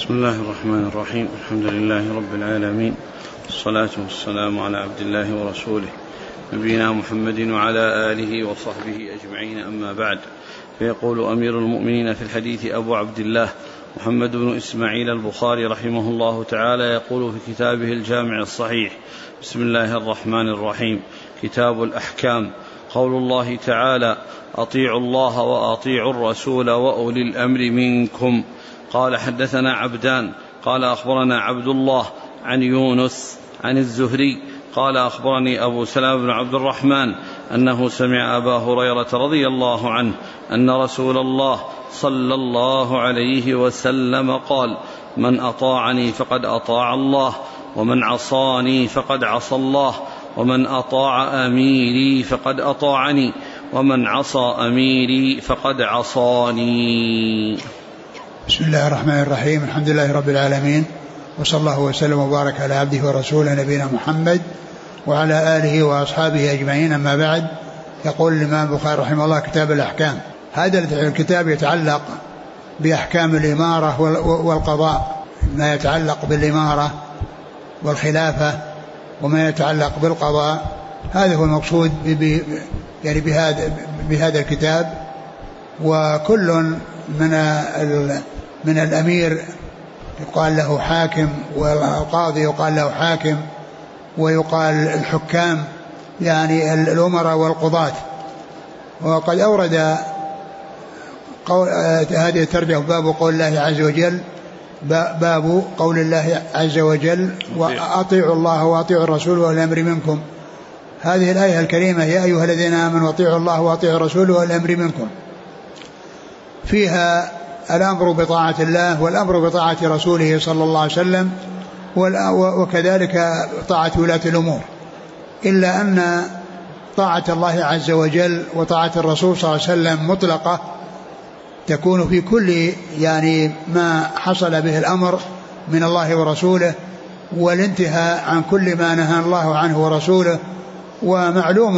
بسم الله الرحمن الرحيم. الحمد لله رب العالمين، والصلاة والسلام على عبد الله ورسوله نبينا محمد وعلى آله وصحبه أجمعين، أما بعد. فيقول أمير المؤمنين في الحديث أبو عبد الله محمد بن إسماعيل البخاري رحمه الله تعالى، يقول في كتابه الجامع الصحيح: بسم الله الرحمن الرحيم. كتاب الأحكام. قول الله تعالى: أطيعوا الله وأطيعوا الرسول وأولي الأمر منكم. قال: حدثنا عبدان قال أخبرنا عبد الله عن يونس عن الزهري قال أخبرني أبو سلمة بن عبد الرحمن أنه سمع أبا هريرة رضي الله عنه أن رسول الله صلى الله عليه وسلم قال: من أطاعني فقد أطاع الله، ومن عصاني فقد عصى الله، ومن أطاع أميري فقد أطاعني، ومن عصى أميري فقد عصاني. بسم الله الرحمن الرحيم. الحمد لله رب العالمين، وصلى الله وسلم وبارك على عبده ورسوله نبينا محمد وعلى آله وأصحابه أجمعين، أما بعد. يقول الإمام البخاري رحمه الله: كتاب الأحكام. هذا الكتاب يتعلق بأحكام الإمارة والقضاء، ما يتعلق بالإمارة والخلافة وما يتعلق بالقضاء. هذا هو المقصود يعني بهذا الكتاب. وكل من الأمير يقال له حاكم، والقاضي يقال له حاكم، ويقال الحكام يعني الأمراء والقضاة. وقد أورد هذه الترجمة باب قول الله عز وجل، باب قول الله عز وجل: وأطيعوا الله وأطيعوا الرسول وأولي الأمر منكم. هذه الآية الكريمة: يا أيها الذين آمنوا أطيعوا الله وأطيعوا الرسول وأولي الأمر منكم، فيها الأمر بطاعة الله والأمر بطاعة رسوله صلى الله عليه وسلم، وكذلك طاعة ولاة الأمور، إلا أن طاعة الله عز وجل وطاعة الرسول صلى الله عليه وسلم مطلقة، تكون في كل يعني ما حصل به الأمر من الله ورسوله، والانتهاء عن كل ما نهى الله عنه ورسوله. ومعلوم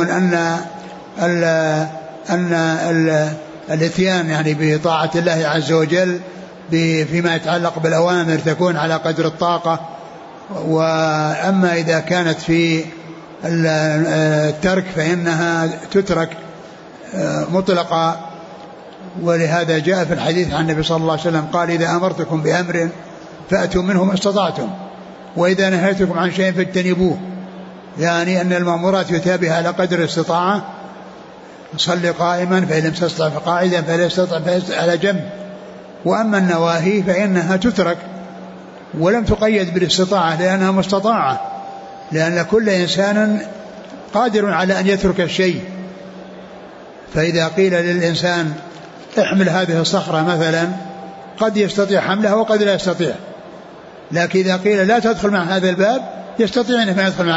أن الاتيان يعني بطاعة الله عز وجل فيما يتعلق بالأوامر تكون على قدر الطاقة، وأما إذا كانت في الترك فإنها تترك مطلقة. ولهذا جاء في الحديث عن النبي صلى الله عليه وسلم قال: إذا أمرتكم بأمر فأتوا منه ما استطعتم، وإذا نهيتكم عن شيء فاجتنبوه. يعني أن المأمورات يتابع على قدر الاستطاعة: صل قائما فإن لم تستطع فقاعدا، فإن لم تستطع على جنب. وأما النواهي فإنها تترك ولم تقيد بالاستطاعة لأنها مستطاعة، لأن كل إنسان قادر على أن يترك الشيء. فإذا قيل للإنسان احمل هذه الصخرة مثلا، قد يستطيع حملها وقد لا يستطيع، لكن إذا قيل لا تدخل مع هذا الباب يستطيع أنه ما يدخل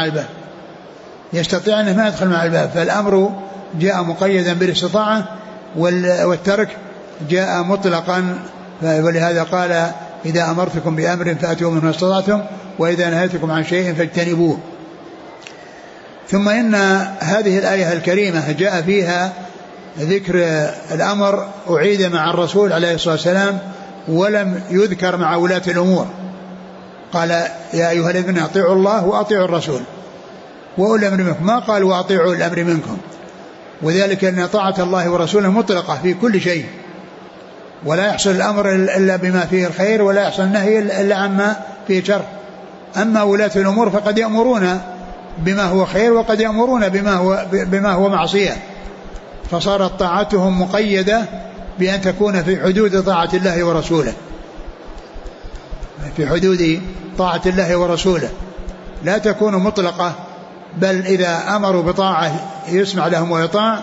مع الباب. فالأمر جاء مقيدا بالاستطاعة، والترك جاء مطلقا. ولهذا قال: إذا أمرتكم بأمر فأتوا منه ما استطعتم، وإذا نهيتكم عن شيء فاجتنبوه. ثم إن هذه الآية الكريمة جاء فيها ذكر الأمر أعيد مع الرسول عليه الصلاة والسلام، ولم يذكر مع ولاة الأمور. قال: يا أيها الذين أطيعوا الله وأطيعوا الرسول وأولي الأمر منكم، ما قال وأطيعوا الأمر منكم. وذلك أن طاعة الله ورسوله مطلقة في كل شيء، ولا يحصل الأمر إلا بما فيه الخير، ولا يحصل النهي إلا عما فيه شر. أما ولاة الأمور فقد يأمرون بما هو خير، وقد يأمرون بما هو معصية، فصارت طاعتهم مقيدة بأن تكون في حدود طاعة الله ورسوله، في حدود طاعة الله ورسوله، لا تكون مطلقة. بل إذا أمروا بطاعة يسمع لهم ويطاع،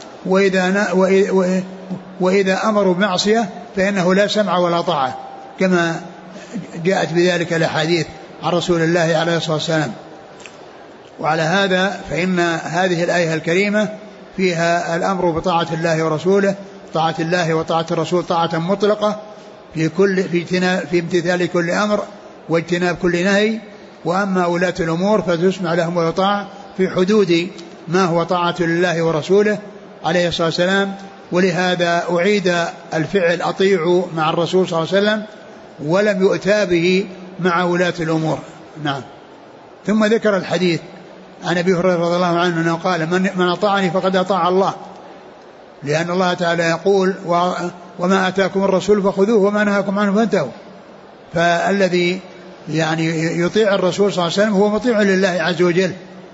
وإذا أمروا بمعصية فإنه لا سمع ولا طاعة، كما جاءت بذلك الأحاديث عن رسول الله عليه الصلاة والسلام. وعلى هذا فإن هذه الآية الكريمة فيها الأمر بطاعة الله ورسوله، طاعة الله وطاعة الرسول طاعة مطلقة في امتثال كل أمر واجتناب كل نهي. وأما ولاة الأمور فتسمع لهم ويطاع في حدود ما هو طاعة لله ورسوله عليه الصلاة والسلام. ولهذا أعيد الفعل أطيعوا مع الرسول صلى الله عليه وسلم، ولم يؤتى به مع ولاة الأمور. نعم. ثم ذكر الحديث عن أبي هريرة رضي الله عنه أنه قال من أطاعني فقد أطاع الله، لأن الله تعالى يقول وما أتاكم الرسول فخذوه وما نهاكم عنه فانتهوا. فالذي يعني يطيع الرسول صلى الله عليه وسلم هو مطيع لله عز وجل.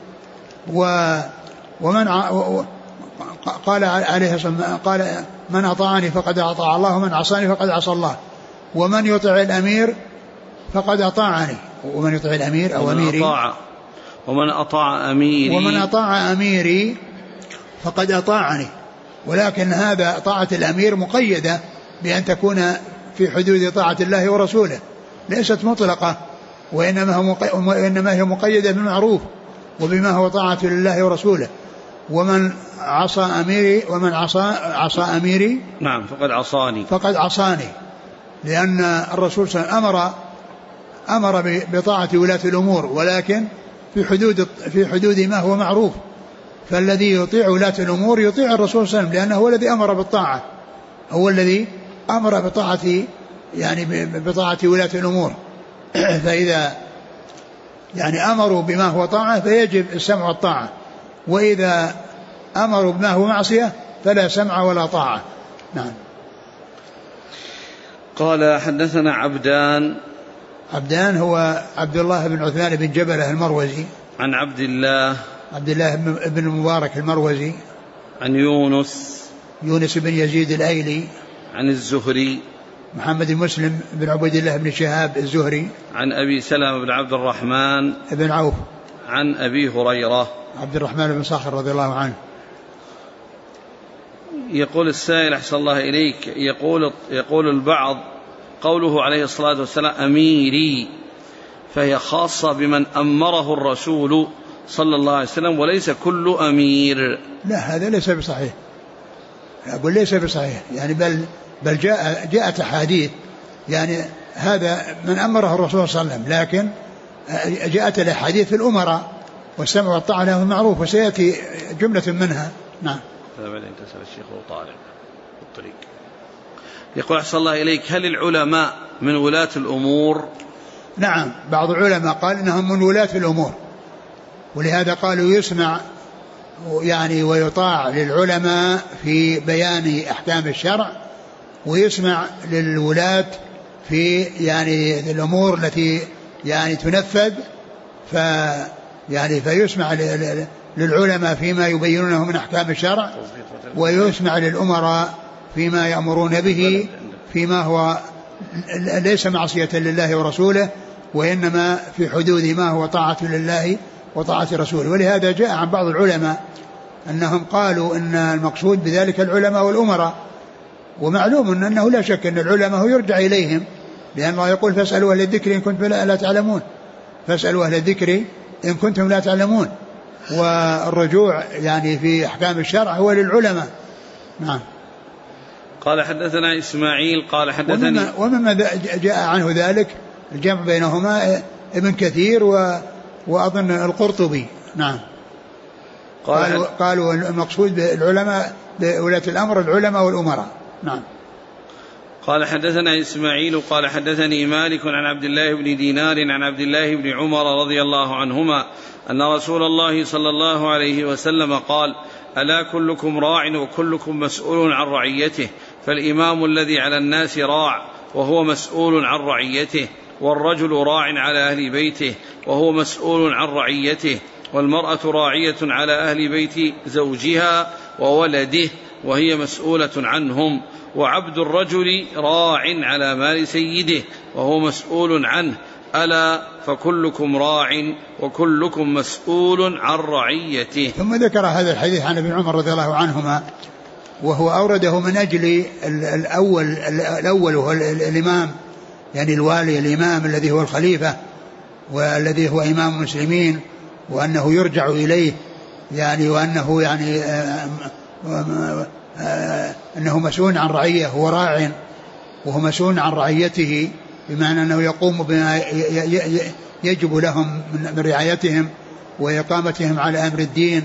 ومن قال عليه الصلاة قال من أطاعني فقد أطاع الله ومن عصاني فقد عصى الله، ومن يطع الأمير فقد أطاعني، ومن يطع الأمير أو أميري ومن أطاع أميري فقد أطاعني. ولكن هذا طاعة الأمير مقيدة بأن تكون في حدود طاعة الله ورسوله، ليست مطلقة، وإنما هي مقيدة بالمعروف وبما هو طاعة لله ورسوله. ومن عصى أميري ومن عصى أميري نعم فقد عصاني، لأن الرسول صلى الله عليه وسلم أمر بطاعة ولاة الأمور، ولكن في حدود ما هو معروف. فالذي يطيع ولاة الأمور يطيع الرسول صلى الله عليه وسلم، لأنه هو الذي أمر بالطاعة، هو الذي أمر بطاعة يعني بطاعة ولاة الأمور. فإذا يعني أمروا بما هو طاعة فيجب السمع والطاعة، وإذا أمروا بما هو معصية فلا سمع ولا طاعة. نعم. قال حدثنا عبدان هو عبد الله بن عثمان بن جبلة المروزي، عن عبد الله بن المبارك المروزي، عن يونس بن يزيد الأيلي، عن الزهري محمد مسلم بن عبيد الله بن شهاب الزهري، عن أبي سلمة بن عبد الرحمن بن عوف، عن أبي هريرة عبد الرحمن بن صخر رضي الله عنه. يقول السائل أحسن الله إليك، يقول البعض قوله عليه الصلاة والسلام أميري فهي خاصة بمن أمره الرسول صلى الله عليه وسلم وليس كل أمير. لا، هذا ليس بصحيح، أقول ليس بصحيح، يعني بل جاءت أحاديث يعني هذا من أمره الرسول صلى الله عليه وسلم، لكن جاءت الأحاديث في الأمراء والسمع والطاعة لهم المعروف، وسيأتي جملة منها. نعم. هذا بعدين تسأل الشيخ وطالب الطريق. يقول أحسن الله إليك، هل العلماء من ولاة الأمور؟ نعم، بعض العلماء قال إنهم من ولاة الأمور، ولهذا قالوا يسمع يعني ويطاع للعلماء في بيان أحكام الشرع، ويسمع للولاة في يعني الأمور التي يعني تنفذ، فيسمع للعلماء فيما يبينونه من أحكام الشرع، ويسمع للأمراء فيما يأمرون به فيما هو ليس معصية لله ورسوله، وإنما في حدود ما هو طاعة لله وطاعة رسوله. ولهذا جاء عن بعض العلماء أنهم قالوا إن المقصود بذلك العلماء والأمراء، ومعلوم أنه لا شك أن العلماء يرجع إليهم، لأن الله يقول فاسألوا أهل الذكر إن كنتم لا تعلمون، فاسألوا أهل الذكر إن كنتم لا تعلمون، والرجوع يعني في أحكام الشرع هو للعلماء. نعم. قال حدثنا إسماعيل قال حدثني ومما جاء عنه ذلك الجمع بينهما ابن كثير وأظن القرطبي. نعم. قالوا المقصود بالعلماء بولاة الأمر العلماء والأمراء. نعم. قال حدثنا إسماعيل قال حدثني مالك عن عبد الله بن دينار عن عبد الله بن عمر رضي الله عنهما أن رسول الله صلى الله عليه وسلم قال ألا كلكم راع وكلكم مسؤول عن رعيته، فالإمام الذي على الناس راع وهو مسؤول عن رعيته، والرجل راع على أهل بيته وهو مسؤول عن رعيته، والمرأة راعية على أهل بيت زوجها وولده وهي مسؤولة عنهم، وعبد الرجل راع على مال سيده وهو مسؤول عنه، ألا فكلكم راع وكلكم مسؤول عن رعيته. ثم ذكر هذا الحديث عن ابن عمر رضي الله عنهما، وهو أورده من أجل الأول وهو الإمام، يعني الوالي الإمام الذي هو الخليفة والذي هو إمام المسلمين، وأنه يرجع إليه يعني، وأنه يعني أنه مسؤول عن رعية، هو راع وهو مسؤول عن رعيته، بمعنى أنه يقوم بما يجب لهم من رعايتهم وإقامتهم على أمر الدين،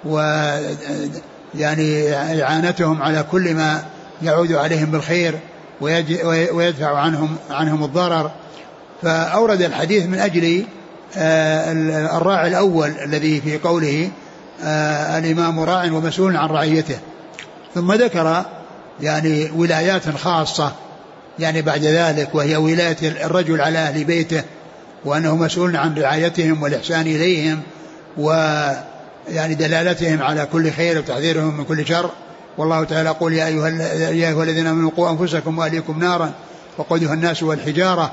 ويعني إعانتهم على كل ما يعود عليهم بالخير، ويدفع عنهم الضرر. فأورد الحديث من أجل الراعي الأول الذي في قوله الإمام راع ومسؤول عن رعيته. ثم ذكر يعني ولايات خاصة يعني بعد ذلك، وهي ولاية الرجل على أهل بيته، وأنه مسؤول عن رعايتهم والإحسان إليهم، ويعني دلالتهم على كل خير وتحذيرهم من كل شر. والله تعالى يقول يا أيها الذين آمنوا قوا أنفسكم وأهليكم نارا وقودها الناس والحجارة.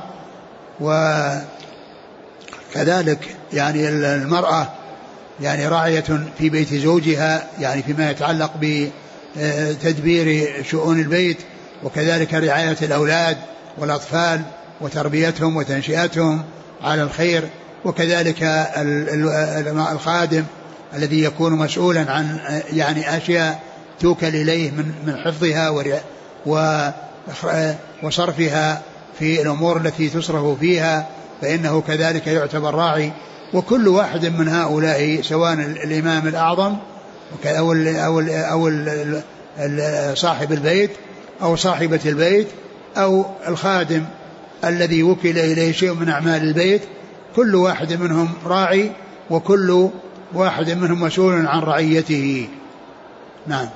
وكذلك يعني المرأة يعني راعية في بيت زوجها يعني فيما يتعلق بتدبير شؤون البيت، وكذلك رعاية الأولاد والأطفال وتربيتهم وتنشئتهم على الخير، وكذلك الخادم الذي يكون مسؤولا عن يعني أشياء توكل إليه من حفظها وصرفها في الأمور التي تصرف فيها، فإنه كذلك يعتبر راعي. وكل واحد من هؤلاء سواء الإمام الأعظم أو صاحب البيت أو صاحبة البيت أو الخادم الذي وكل إليه شيء من أعمال البيت، كل واحد منهم راعي وكل واحد منهم مسؤول عن رعيته. نعم.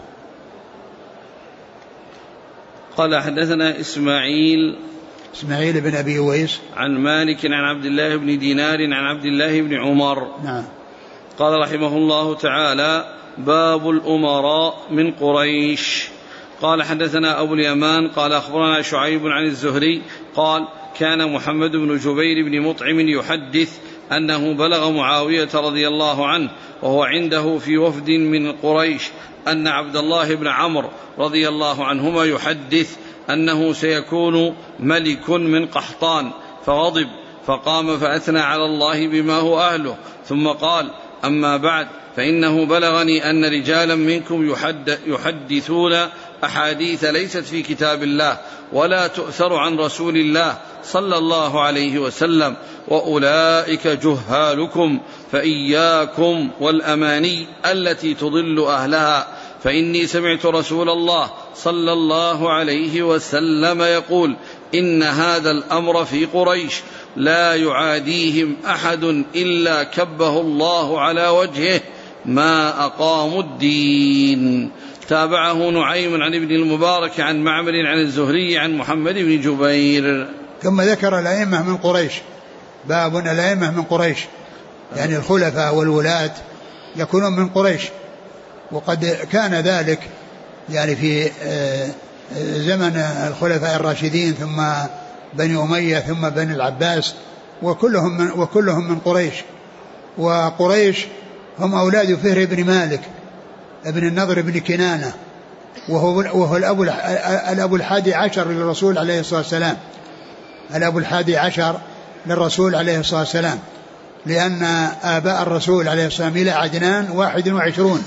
قال حدثنا إسماعيل بن أبي أويس عن مالك عن عبد الله بن دينار عن عبد الله بن عمر. نعم. قال رحمه الله تعالى: باب الأمراء من قريش. قال حدثنا أبو اليمان قال أخبرنا شعيب عن الزهري قال: كان محمد بن جبير بن مطعم يحدث أنه بلغ معاوية رضي الله عنه وهو عنده في وفد من قريش أن عبد الله بن عمرو رضي الله عنهما يحدث أنه سيكون ملك من قحطان، فغضب فقام فأثنى على الله بما هو أهله، ثم قال: أما بعد، فإنه بلغني أن رجالا منكم يحدثون أحاديث ليست في كتاب الله ولا تؤثر عن رسول الله صلى الله عليه وسلم، وأولئك جهالكم، فإياكم والأماني التي تضل أهلها، فإني سمعت رسول الله صلى الله عليه وسلم يقول: إن هذا الأمر في قريش لا يعاديهم أحد إلا كبه الله على وجهه ما أقاموا الدين. تابعه نعيم عن ابن المبارك عن معمر عن الزهري عن محمد بن جبير. ثم ذكر الأئمة من قريش. باب الأئمة من قريش، يعني الخلفاء والولاة يكونون من قريش، وقد كان ذلك يعني في زمن الخلفاء الراشدين ثم بني أمية ثم بني العباس، وكلهم من قريش. وقريش هم أولاد فهر بن مالك ابن النضر بن كنانة، وهو الأب الحادي عشر للرسول عليه الصلاة والسلام، الأب الحادي عشر للرسول عليه الصلاة والسلام، لأن آباء الرسول عليه الصلاة والسلام إلى عدنان 21،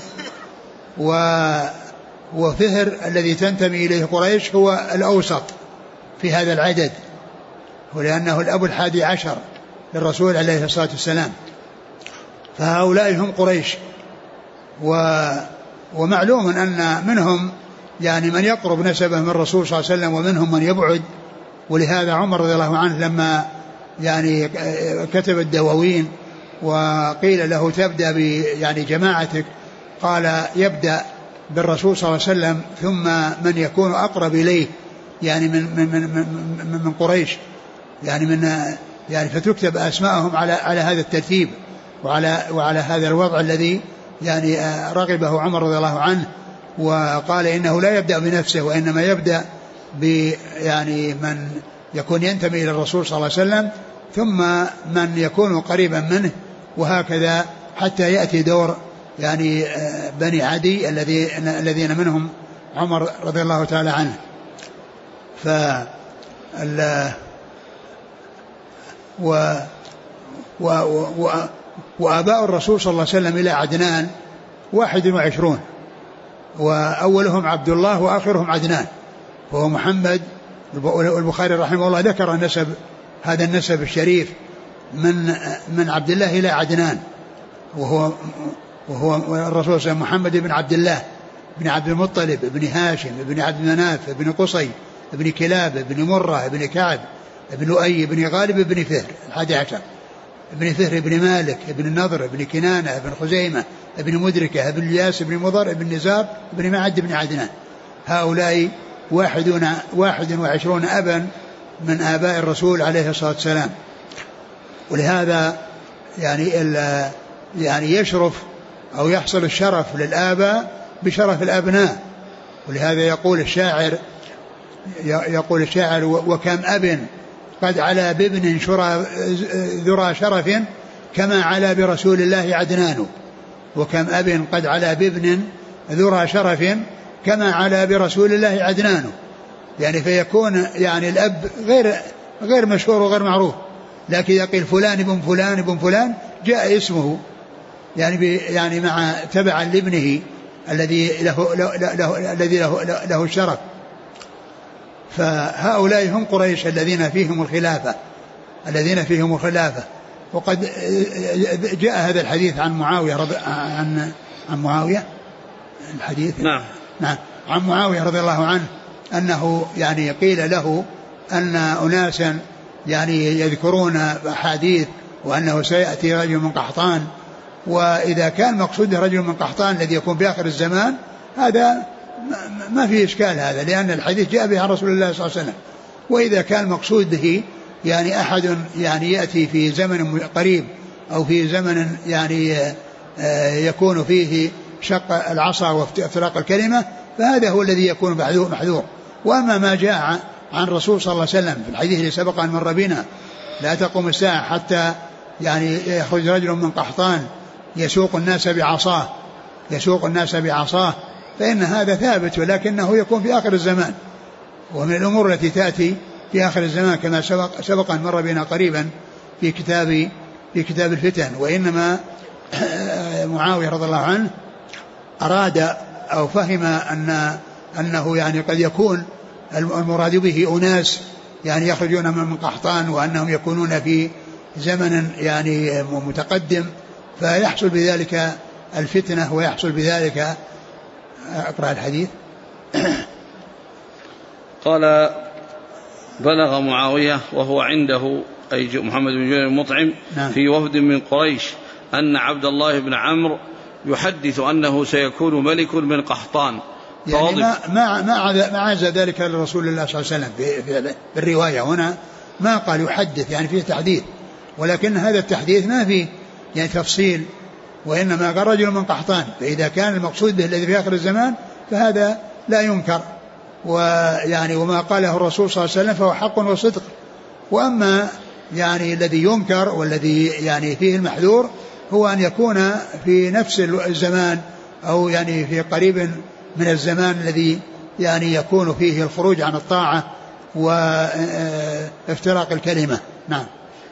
وفهر الذي تنتمي إليه قريش هو الأوسط في هذا العدد، ولأنه الأب الحادي عشر للرسول عليه الصلاة والسلام. فهؤلاء هم قريش. ومعلوم أن منهم يعني من يقرب نسبه من الرسول صلى الله عليه وسلم ومنهم من يبعد. ولهذا عمر رضي الله عنه لما يعني كتب الدواوين وقيل له تبدأ يعني جماعتك، قال يبدأ بالرسول صلى الله عليه وسلم ثم من يكون أقرب إليه يعني من قريش، يعني فتكتب أسماءهم على هذا الترتيب وعلى هذا الوضع الذي يعني رغبه عمر رضي الله عنه، وقال إنه لا يبدأ بنفسه وإنما يبدأ يعني من يكون ينتمي إلى الرسول صلى الله عليه وسلم ثم من يكون قريبا منه، وهكذا حتى يأتي دور يعني بني عدي الذين منهم عمر رضي الله تعالى عنه. وآباء الرسول صلى الله عليه وسلم إلى عدنان 21، وأولهم عبد الله وآخرهم عدنان، وهو محمد. والبخاري رحمه الله ذكر هذا النسب الشريف من عبد الله إلى عدنان، وهو الرسول صلى الله عليه وسلم محمد بن عبد الله بن عبد المطلب بن هاشم بن عبد مناف بن قصي بن كلاب بن مرة بن كعب بن لؤي بن غالب بن فهر 11 ابن فهر بن مالك بن النضر بن كنانة بن خزيمة بن مدركة بن الياس بن مضر بن نزار بن معد بن عدنان. هؤلاء 21 أبا من آباء الرسول عليه الصلاة والسلام. ولهذا يعني يشرف أو يحصل الشرف للآباء بشرف الأبناء. ولهذا يقول الشاعر وكم أب قد علا بابن ذرى شرف كما علا برسول الله عدنان. وكم أب قد علا بابن ذرى شرف كما علا برسول الله عدنان. يعني فيكون يعني الأب غير مشهور وغير معروف، لكن يقول فلان ابن فلان ابن فلان جاء اسمه يعني مع تبعا لابنه الذي له الشرف. فهؤلاء هم قريش الذين فيهم الخلافة. وقد جاء هذا الحديث عن معاوية عن معاوية الحديث نعم عن معاوية رضي الله عنه أنه يعني قيل له أن أناسا يعني يذكرون أحاديث وأنه سيأتي رجل من قحطان، وإذا كان مقصود رجل من قحطان الذي يكون في آخر الزمان هذا ما في إشكال هذا، لأن الحديث جاء به عن رسول الله صلى الله عليه وسلم. وإذا كان مقصود به يعني أحد يعني يأتي في زمن قريب أو في زمن يعني يكون فيه شق العصا وافتراق الكلمة، فهذا هو الذي يكون محذور. وأما ما جاء عن الرسول صلى الله عليه وسلم في الحديث اللي سبق أن مر بنا لا تقوم الساعة حتى يعني يخرج رجل من قحطان يسوق الناس بعصاه، فإن هذا ثابت، ولكنه يكون في آخر الزمان، ومن الأمور التي تأتي في آخر الزمان كما سبق أن مر بنا قريبا في كتاب الفتن. وإنما معاوية رضي الله عنه أراد أو فهم أنه يعني قد يكون المراد به أناس يعني يخرجون من قحطان وأنهم يكونون في زمن يعني متقدم، فيحصل بذلك الفتنة ويحصل بذلك. أقرأ الحديث. قال بلغ معاوية وهو عنده أي محمد بن جبير المطعم في وفد من قريش أن عبد الله بن عمرو يحدث أنه سيكون ملك من قحطان، يعني ما عز ذلك لرسول الله صلى الله عليه وسلم في الرواية هنا ما قال يحدث يعني فيه تحديث، ولكن هذا التحديث ما فيه يعني تفصيل، وإنما قال رجل من قحطان، فإذا كان المقصود به الذي في آخر الزمان فهذا لا ينكر، ويعني وما قاله الرسول صلى الله عليه وسلم فهو حق وصدق. وأما يعني الذي ينكر والذي يعني فيه المحذور هو أن يكون في نفس الزمان أو يعني في قريب من الزمان الذي يعني يكون فيه الخروج عن الطاعة وافتراق الكلمة. نعم.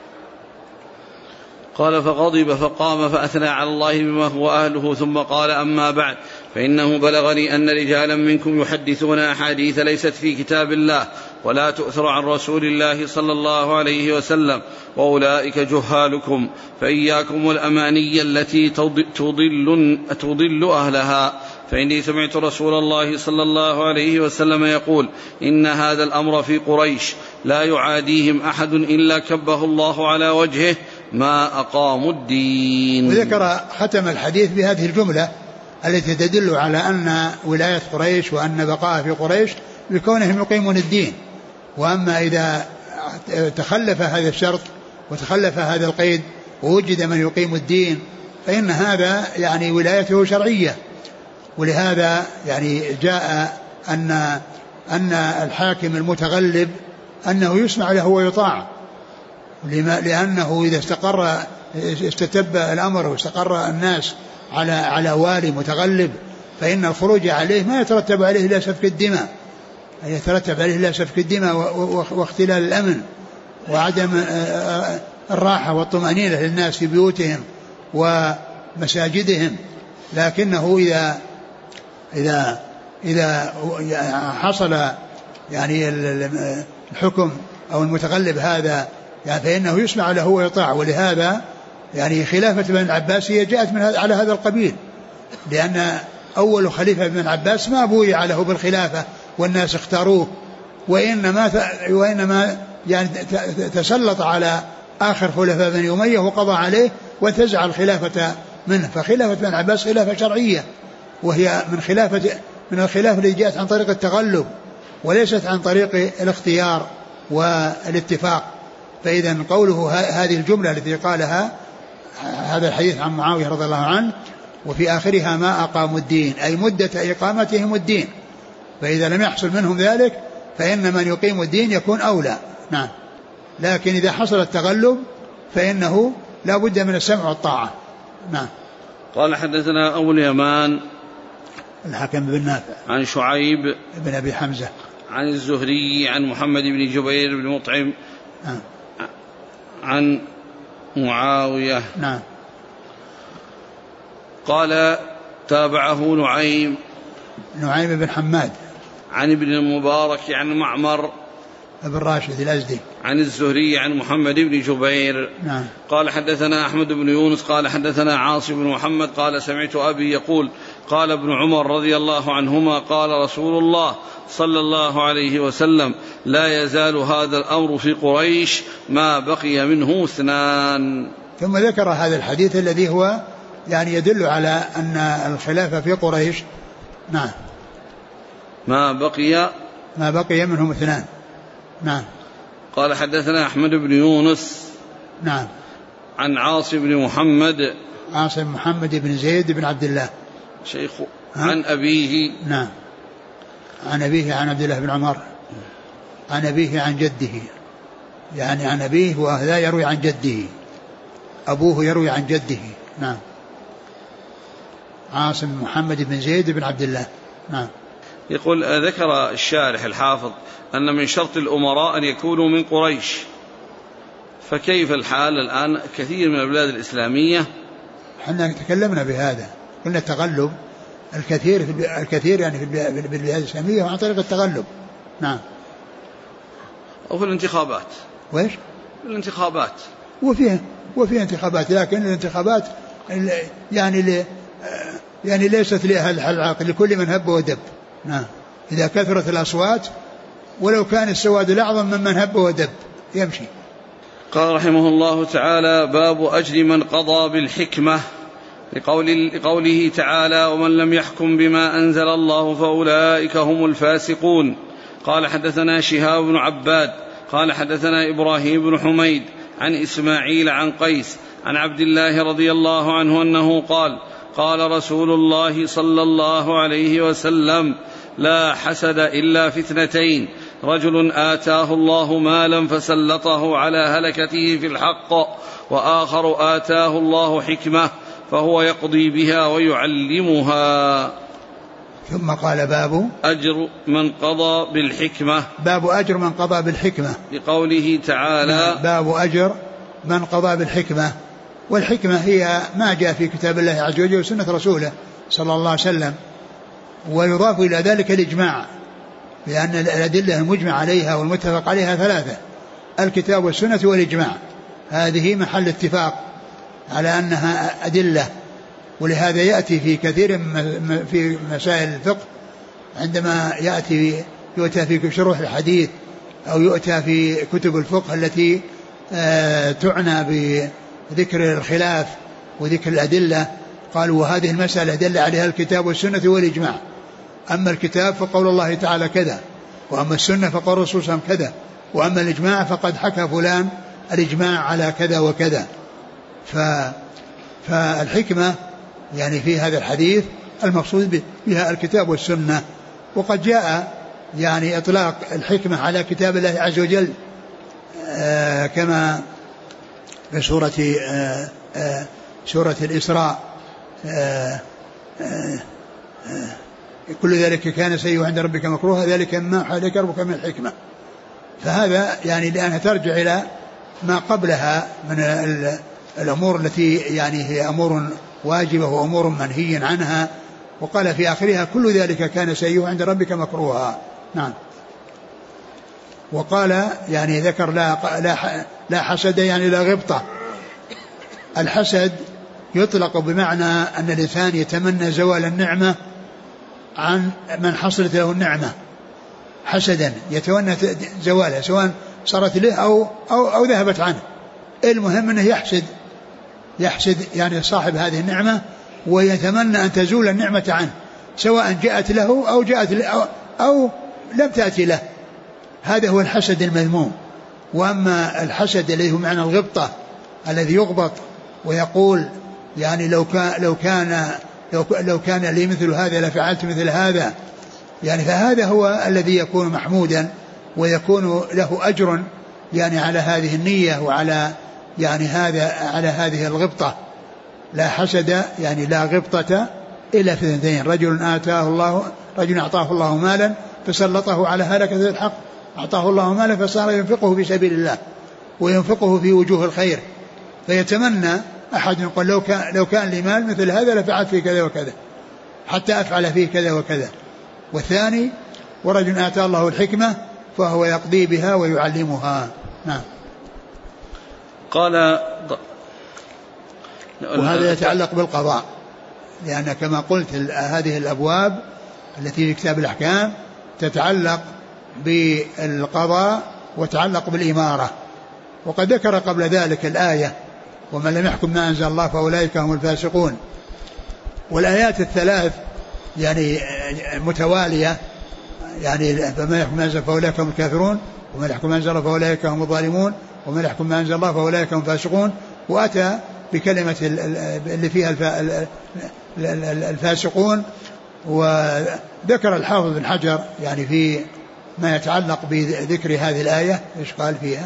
قال فغضب فقام فأثنى على الله بما هو أهله، ثم قال أما بعد فإنه بلغني أن رجالا منكم يحدثون أحاديث ليست في كتاب الله ولا تؤثر عن رسول الله صلى الله عليه وسلم، وأولئك جهالكم، فإياكم والأماني التي تضل أهلها، فإني سمعت رسول الله صلى الله عليه وسلم يقول إن هذا الأمر في قريش لا يعاديهم أحد إلا كبه الله على وجهه ما أقاموا الدين. وذكر ختم الحديث بهذه الجملة التي تدل على أن ولاية قريش وأن بقاء في قريش بكونهم يقيمون الدين. وأما إذا تخلف هذا الشرط وتخلف هذا القيد ووجد من يقيم الدين فإن هذا يعني ولايته شرعية. ولهذا يعني جاء أن الحاكم المتغلب أنه يسمع له ويطاع، لأنه إذا استتب الأمر واستقر الناس على والي متغلب فإن الخروج عليه ما يترتب عليه إلا سفك الدماء، واختلال الأمن وعدم الراحة والطمأنينة للناس في بيوتهم ومساجدهم. لكنه إذا حصل يعني الحكم أو المتغلب هذا يعني فإنه يسمع له ويطاع. ولهذا يعني خلافة بن العباسية جاءت على هذا القبيل، لأن أول خليفة بن العباس ما بويع له بالخلافة والناس اختاروه وإنما يعني تسلط على آخر خلفاء بني أمية وقضى عليه وانتزع الخلافة منه. فخلافة بن عباس خلافة شرعية، وهي من الخلافة التي جاءت عن طريق التغلب وليست عن طريق الاختيار والاتفاق. فإذا قوله هذه الجملة التي قالها هذا الحديث عن معاوية رضي الله عنه وفي آخرها ما أقاموا الدين، أي مدة إقامتهم الدين، فإذا لم يحصل منهم ذلك فإن من يقيم الدين يكون أولى. نعم. لكن إذا حصل التغلب فإنه لا بد من السمع والطاعة. نعم. قال حدثنا أبو اليمان الحكم بن نافع عن شعيب بن أبي حمزة عن الزهري عن محمد بن جبير بن مطعم عن معاوية. نعم. قال تابعه نعيم بن حماد عن ابن المبارك عن معمر بن راشد الأزدي عن الزهري عن محمد بن جبير. نعم. قال حدثنا أحمد بن يونس قال حدثنا عاصم بن محمد قال سمعت أبي يقول قال ابن عمر رضي الله عنهما قال رسول الله صلى الله عليه وسلم لا يزال هذا الأمر في قريش ما بقي منه اثنان. ثم ذكر هذا الحديث الذي هو يعني يدل على أن الخلافة في قريش نعم ما بقي منهم اثنان. نعم. قال حدثنا أحمد بن يونس نعم عن عاصم محمد بن زيد بن عبد الله شيخ عن أبيه. نعم. عن أبيه عن عبد الله بن عمر عن أبيه عن جده، يعني عن أبيه وهذا يروي عن جده، أبوه يروي عن جده. نعم. عاصم محمد بن زيد بن عبد الله. نعم. يقول ذكر الشارح الحافظ أن من شرط الأمراء أن يكونوا من قريش، فكيف الحال الآن كثير من البلاد الإسلامية؟ حنا تكلمنا بهذا، قلنا التغلب الكثير يعني في البلاد الإسلامية عن طريق التغلب. نعم. أو في الانتخابات. وإيش؟ الانتخابات. وفي انتخابات، لكن الانتخابات يعني ليست لها العقل لكل من هب ودب. نعم. إذا كثرت الأصوات ولو كان السواد الأعظم ممن هب ودب يمشي. قال رحمه الله تعالى باب أجر من قضى بالحكمة لقوله تعالى ومن لم يحكم بما أنزل الله فأولئك هم الفاسقون. قال حدثنا شهاب بن عباد قال حدثنا إبراهيم بن حميد عن إسماعيل عن قيس عن عبد الله رضي الله عنه أنه قال قال رسول الله صلى الله عليه وسلم لا حسد إلا في اثنتين رجل آتاه الله مالا فسلطه على هلكته في الحق وآخر آتاه الله حكمة فهو يقضي بها ويعلمها. ثم قال باب أجر من قضى بالحكمة. باب أجر من قضى بالحكمة لقوله تعالى باب أجر من قضى بالحكمة. والحكمة هي ما جاء في كتاب الله عز وجل وسنة رسوله صلى الله عليه وسلم، ويضاف إلى ذلك الإجماع، لأن الأدلة المجمع عليها والمتفق عليها ثلاثة: الكتاب والسنة والإجماع. هذه محل اتفاق على أنها أدلة، ولهذا يأتي في كثير في مسائل الفقه عندما يؤتى في شروح الحديث أو يؤتى في كتب الفقه التي تعنى بذكر الخلاف وذكر الأدلة، قالوا وهذه المسألة دل عليها الكتاب والسنة والإجماع. أما الكتاب فقول الله تعالى كذا، وأما السنة فقول الرسول صلى الله عليه وسلم كذا، وأما الإجماع فقد حكى فلان الإجماع على كذا وكذا. فالحكمة يعني في هذا الحديث المقصود بها الكتاب والسنة. وقد جاء يعني إطلاق الحكمة على كتاب الله عز وجل كما في سورة الإسراء كل ذلك كان سيئا عند ربك مكروها ذلك ما أوحى إليك ربك من الحكمة. فهذا يعني لأنها ترجع إلى ما قبلها من الأمور التي يعني هي أمور واجبة وأمور منهي عنها، وقال في آخرها كل ذلك كان سيئا عند ربك مكروها. نعم. وقال يعني ذكر لا حسد يعني لا غبطة. الحسد يطلق بمعنى أن الإنسان يتمنى زوال النعمة عن من حصلت له النعمة، حسدا يتمنى زوالها سواء صارت له أو ذهبت عنه. المهم أنه يحسد يعني صاحب هذه النعمة ويتمنى أن تزول النعمة عنه سواء جاءت له أو لم تأتي له. هذا هو الحسد المذموم. وأما الحسد الذي هو معنى الغبطة الذي يغبط ويقول يعني لو كان لي مثل هذا لفعلت مثل هذا، يعني فهذا هو الذي يكون محمودا ويكون له أجر يعني على هذه النية وعلى يعني على هذه الغبطة. لا حسد يعني لا غبطة إلا في اثنتين: رجل أعطاه الله مالا فسلطه على هلكة الحق، أعطاه الله مالا فصار ينفقه في سبيل الله وينفقه في وجوه الخير، فيتمنى أحد يقول لو كان لي مال مثل هذا لفعلت فيه كذا وكذا حتى أفعل فيه كذا وكذا. والثاني: ورجل آتاه الله الحكمة فهو يقضي بها ويعلمها. نعم. قال وهذا يتعلق بالقضاء، لأن كما قلت هذه الأبواب التي في كتاب الأحكام تتعلق بالقضاء وتتعلق بالإمارة. وقد ذكر قبل ذلك الآية: ومن لم يحكم ما أنزل الله فأولئك هم الفاسقون. والآيات الثلاث يعني متوالية، يعني فمن يحكم ما أنزل فأولئك هم الكافرون، ومن يحكم ما أنزل فأولئك هم الظالمون، ومن يحكم ما أنزل الله فأولئك هم الفاسقون. وأتى بكلمة اللي فيها الفاسقون. وذكر الحافظ بن حجر يعني في ما يتعلق بذكر هذه الآية إيش قال فيها.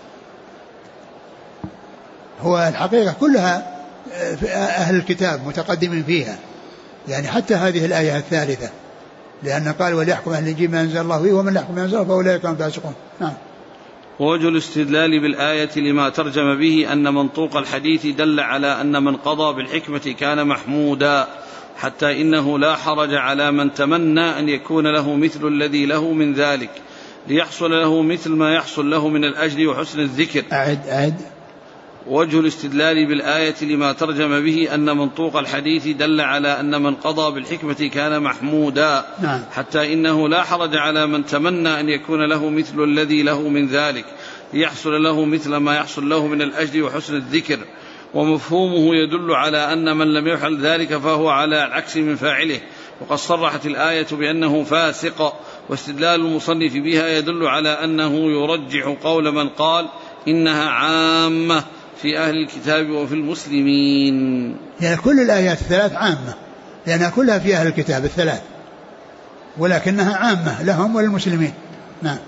هو الحقيقة كلها أهل الكتاب متقدمين فيها، يعني حتى هذه الآية الثالثة، لأن قال: وليحكم أهل الإنجيل ما أنزل الله فيه ومن لا يحكم ما أنزل فأولئك هم الفاسقون. نعم. ووجه الاستدلال بالآية لما ترجم به أن منطوق الحديث دل على أن من قضى بالحكمة كان محمودا، حتى إنه لا حرج على من تمنى أن يكون له مثل الذي له من ذلك ليحصل له مثل ما يحصل له من الأجر وحسن الذكر. أعد. وجه الاستدلال بالآية لما ترجم به أن منطوق الحديث دل على أن من قضى بالحكمة كان محمودا. نعم. حتى إنه لا حرج على من تمنى أن يكون له مثل الذي له من ذلك ليحصل له مثل ما يحصل له من الأجر وحسن الذكر. ومفهومه يدل على أن من لم يفعل ذلك فهو على العكس من فاعله، وقد صرحت الآية بأنه فاسق. واستدلال المصنف بها يدل على أنه يرجح قول من قال إنها عامة في أهل الكتاب وفي المسلمين. يعني كل الآيات الثلاث عامة لأنها كلها في أهل الكتاب الثلاث، ولكنها عامة لهم وللمسلمين. نعم.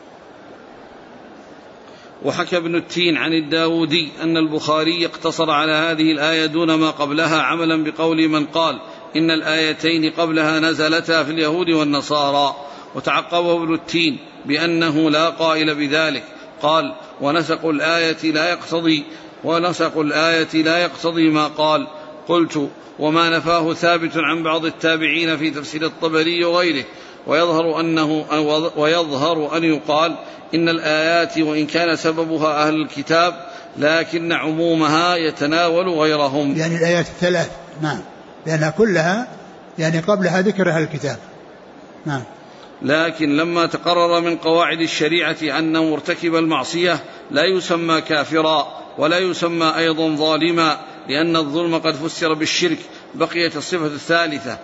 وحكى ابن التين عن الداودي أن البخاري اقتصر على هذه الآية دون ما قبلها عملا بقول من قال إن الآيتين قبلها نزلتا في اليهود والنصارى. وتعقبه ابن التين بأنه لا قائل بذلك، قال: ونسق الآية لا يقتضي ما قال. قلت: وما نفاه ثابت عن بعض التابعين في تفسير الطبري وغيره. ويظهر أن يقال إن الآيات وإن كان سببها أهل الكتاب لكن عمومها يتناول غيرهم. يعني الآيات الثلاث. نعم. لأنها كلها يعني قبلها ذكر أهل الكتاب. نعم. لكن لما تقرر من قواعد الشريعة أن مرتكب المعصية لا يسمى كافرا ولا يسمى أيضا ظالما، لأن الظلم قد فسر بالشرك، بقيت الصفة الثالثة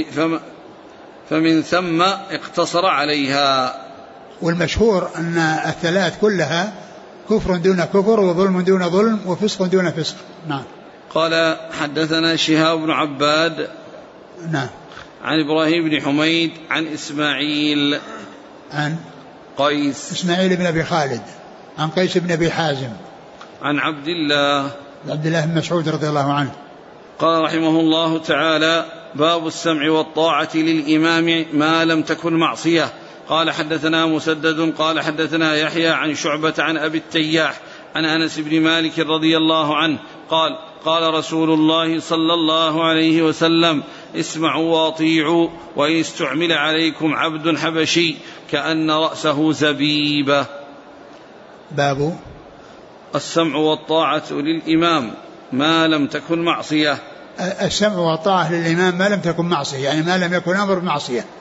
فمن ثم اقتصر عليها. والمشهور أن الثلاث كلها كفر دون كفر وظلم دون ظلم وفسق دون فسق. نعم. قال: حدثنا شهاب بن عباد. نعم. عن إبراهيم بن حميد عن إسماعيل عن قيس إسماعيل بن أبي خالد عن قيس بن أبي حازم عن عبد الله بن مسعود رضي الله عنه. قال رحمه الله تعالى: باب السمع والطاعة للإمام ما لم تكن معصية. قال: حدثنا مسدد قال حدثنا يحيى عن شعبة عن أبي التياح عن أنس بن مالك رضي الله عنه قال: قال رسول الله صلى الله عليه وسلم: اسمعوا واطيعوا وإن استعمل عليكم عبد حبشي كأن رأسه زبيبة. باب السمع والطاعة للإمام ما لم تكن معصية. السمع والطاعة للإمام ما لم تكن معصية، يعني ما لم يكن أمر بمعصية،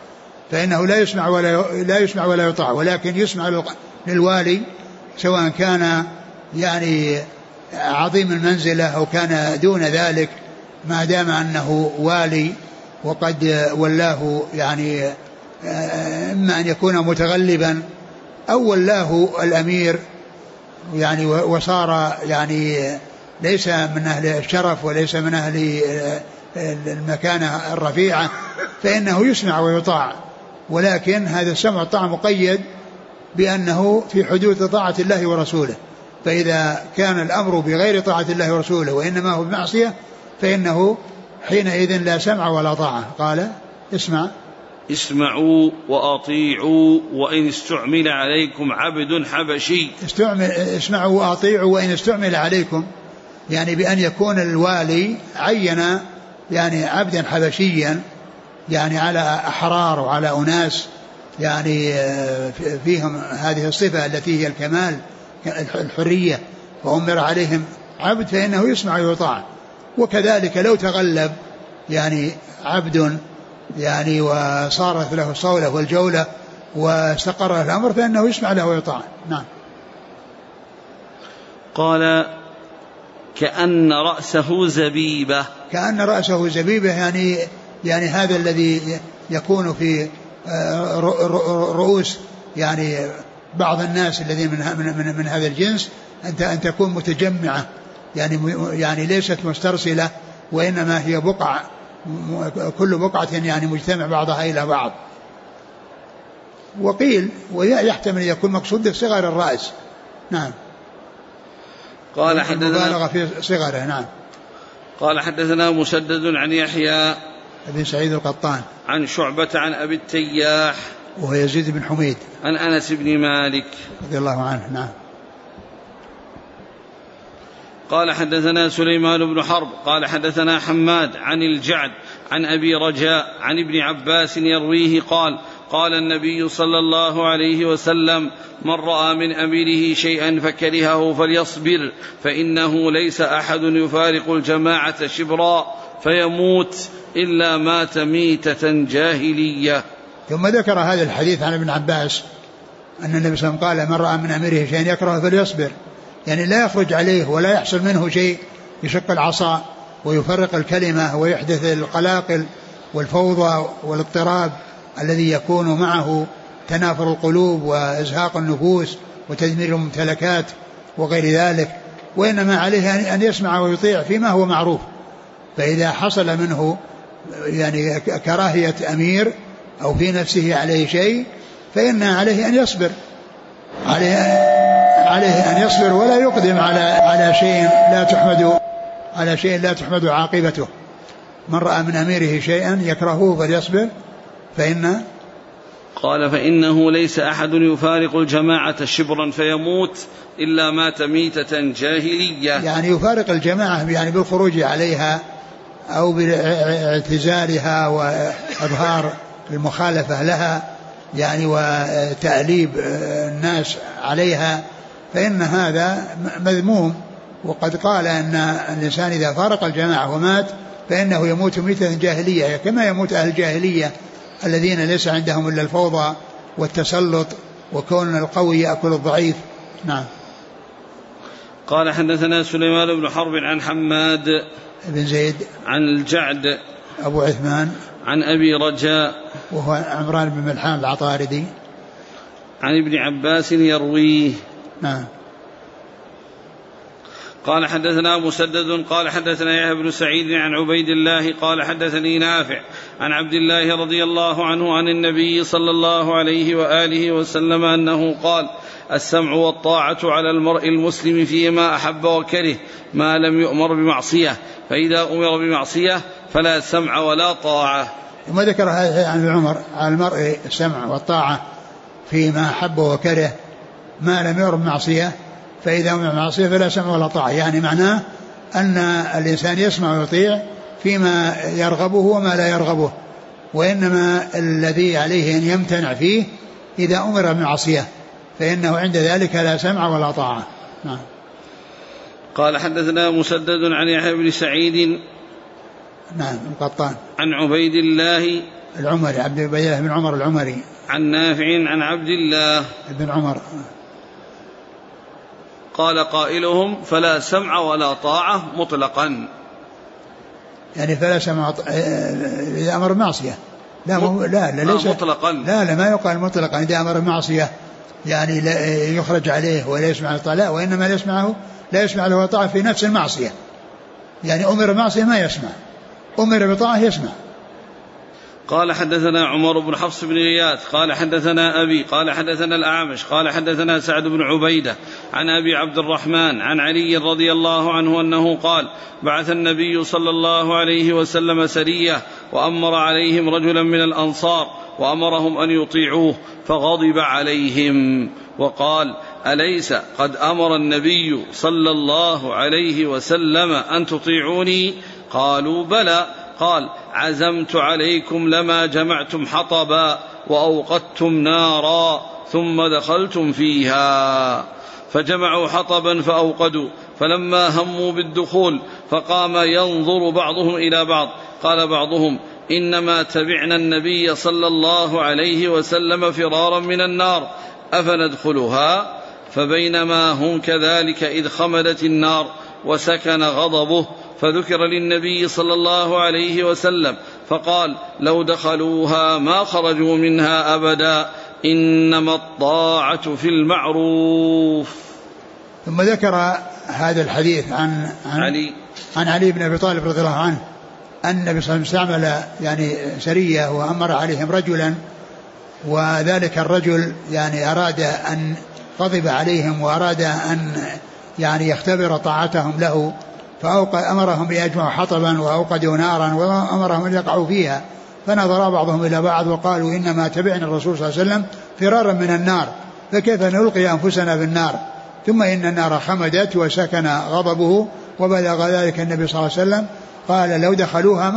فإنه لا يسمع ولا يطاع، ولكن يسمع للوالي سواء كان يعني عظيم المنزلة أو كان دون ذلك، ما دام أنه والي وقد ولاه يعني إما أن يكون متغلبا أو ولاه الأمير يعني وصار يعني ليس من أهل الشرف وليس من أهل المكانة الرفيعة، فإنه يسمع ويطاع، ولكن هذا السمع والطاعة مقيد بأنه في حدود طاعة الله ورسوله. فإذا كان الأمر بغير طاعة الله ورسوله وإنما هو بمعصية فإنه حينئذ لا سمع ولا طاعة. قال اسمعوا وأطيعوا وإن استعمل عليكم عبد حبشي. اسمعوا وأطيعوا وإن استعمل عليكم، يعني بأن يكون الوالي عين يعني عبدا حبشيا يعني على أحرار وعلى أناس يعني فيهم هذه الصفة التي هي الكمال الحرية، وأمر عليهم عبد فإنه يسمع ويطاع. وكذلك لو تغلب يعني عبد يعني وصارت له الصولة والجولة واستقر الأمر فإنه يسمع له ويطاع. نعم. قال كأن رأسه زبيبة. كأن رأسه زبيبة يعني هذا الذي يكون في رؤوس يعني بعض الناس الذين من هذا الجنس أن تكون متجمعة يعني ليست مسترسلة، وإنما هي بقع، كل بقعة يعني مجتمع بعضها إلى بعض. وقيل ويحتمل يكون مقصود صغر الرأس. نعم. قال حدثنا مبالغة في صغره. نعم. قال حدثنا مسدد عن يحيى بن سعيد القطان عن شعبة عن أبي التياح وهو يزيد بن حميد عن أنس بن مالك رضي الله عنه. نعم. قال حدثنا سليمان بن حرب قال حدثنا حماد عن الجعد عن أبي رجاء عن ابن عباس يرويه قال قال النبي صلى الله عليه وسلم من رأى من أميره شيئا فكرهه فليصبر فإنه ليس أحد يفارق الجماعة شبرا فيموت إلا مات ميتة جاهلية. ثم ذكر هذا الحديث عن ابن عباس أن النبي صلى الله عليه وسلم قال من رأى من أميره شيئا يكرهه فليصبر، يعني لا يخرج عليه ولا يحصل منه شيء يشق العصا ويفرق الكلمة ويحدث القلاقل والفوضى والاضطراب الذي يكون معه تنافر القلوب وإزهاق النفوس وتدمير الممتلكات وغير ذلك، وإنما عليه أن يسمع ويطيع فيما هو معروف. فإذا حصل منه يعني كراهية أمير أو في نفسه عليه شيء فإن عليه أن يصبر، عليه أن يصبر ولا يقدم على شيء لا تحمد عاقبته. من رأى من أميره شيئا يكرهه فليصبر قال فإنه ليس أحد يفارق الجماعة شبرا فيموت إلا مات ميتة جاهلية، يعني يفارق الجماعة يعني بالخروج عليها أو باعتزالها وإظهار المخالفة لها يعني وتأليب الناس عليها، فإن هذا مذموم. وقد قال أن الإنسان إذا فارق الجماعة ومات فإنه يموت ميتة جاهلية كما يموت أهل الجاهلية الذين ليس عندهم إلا الفوضى والتسلط وكون القوي يأكل الضعيف. نعم. قال حدثنا سليمان بن حرب عن حماد بن زيد عن الجعد أبو عثمان عن أبي رجاء وهو عمران بن ملحان العطاردي عن ابن عباس يرويه. نعم. قال حدثنا مسدد قال حدثنا يحيى بن سعيد عن عبيد الله قال حدثني نافع عن عبد الله رضي الله عنه عن النبي صلى الله عليه وآله وسلم أنه قال السمع والطاعة على المرء المسلم فيما أحب وكره ما لم يؤمر بمعصية، فإذا أمر بمعصية فلا سمع ولا طاعة. ثم ذكر هذا عن عمر على المرء السمع والطاعة فيما أحب وكره ما لم يؤمر بمعصية، فإذا أمر بمعصية فلا سمع ولا طاعة، يعني معناه أن الإنسان يسمع ويطيع فيما يرغبه وما لا يرغبه، وإنما الذي عليه أن يمتنع فيه إذا أمر بمعصية فإنه عند ذلك لا سمع ولا طاعة. نعم. قال حدثنا مسدد عن يحيى بن سعيد نعم القطان عن عبيد الله العمري عبد الله بن عمر العمري. عن نافع عن عبد الله بن عمر. قال قائلهم فلا سمع ولا طاعة مطلقا. يعني فلا سمع إذا أمر معصية. لا ليس مطلقا. لا ما يقال مطلقا إذا أمر معصية يعني لا يخرج عليه ولا يسمع الطاعة، وإنما لا يسمع له طاعة في نفس المعصية. يعني أمر معصية ما يسمع، أمر بطاعة يسمع. قال حدثنا عمر بن حفص بن غياث قال حدثنا أبي قال حدثنا الأعمش قال حدثنا سعد بن عبيدة عن أبي عبد الرحمن عن علي رضي الله عنه أنه قال بعث النبي صلى الله عليه وسلم سرية وأمر عليهم رجلا من الأنصار وأمرهم أن يطيعوه فغضب عليهم وقال أليس قد أمر النبي صلى الله عليه وسلم أن تطيعوني؟ قالوا بلى. قال عزمت عليكم لما جمعتم حطبا وأوقدتم نارا ثم دخلتم فيها. فجمعوا حطبا فأوقدوا، فلما هموا بالدخول فقام ينظر بعضهم إلى بعض. قال بعضهم إنما تبعنا النبي صلى الله عليه وسلم فرارا من النار أفندخلها؟ فبينما هم كذلك إذ خمدت النار وسكن غضبه فذكر للنبي صلى الله عليه وسلم فقال لو دخلوها ما خرجوا منها أبدا إنما الطاعة في المعروف. ثم ذكر هذا الحديث عن علي بن أبي طالب رضي الله عنه أن النبي صلى الله عليه وسلم استعمل يعني سرية وأمر عليهم رجلا، وذلك الرجل يعني أراد أن غضب عليهم وأراد أن يعني يختبر طاعتهم له، فأمرهم بيجمعوا حطبا وأوقدوا نارا وأمرهم أن يقعوا فيها، فنظر بعضهم إلى بعض وقالوا إنما تبعنا الرسول صلى الله عليه وسلم فرارا من النار فكيف نلقي أنفسنا بالنار؟ ثم إن النار خمدت وسكن غضبه وبلغ ذلك النبي صلى الله عليه وسلم قال لو دخلوها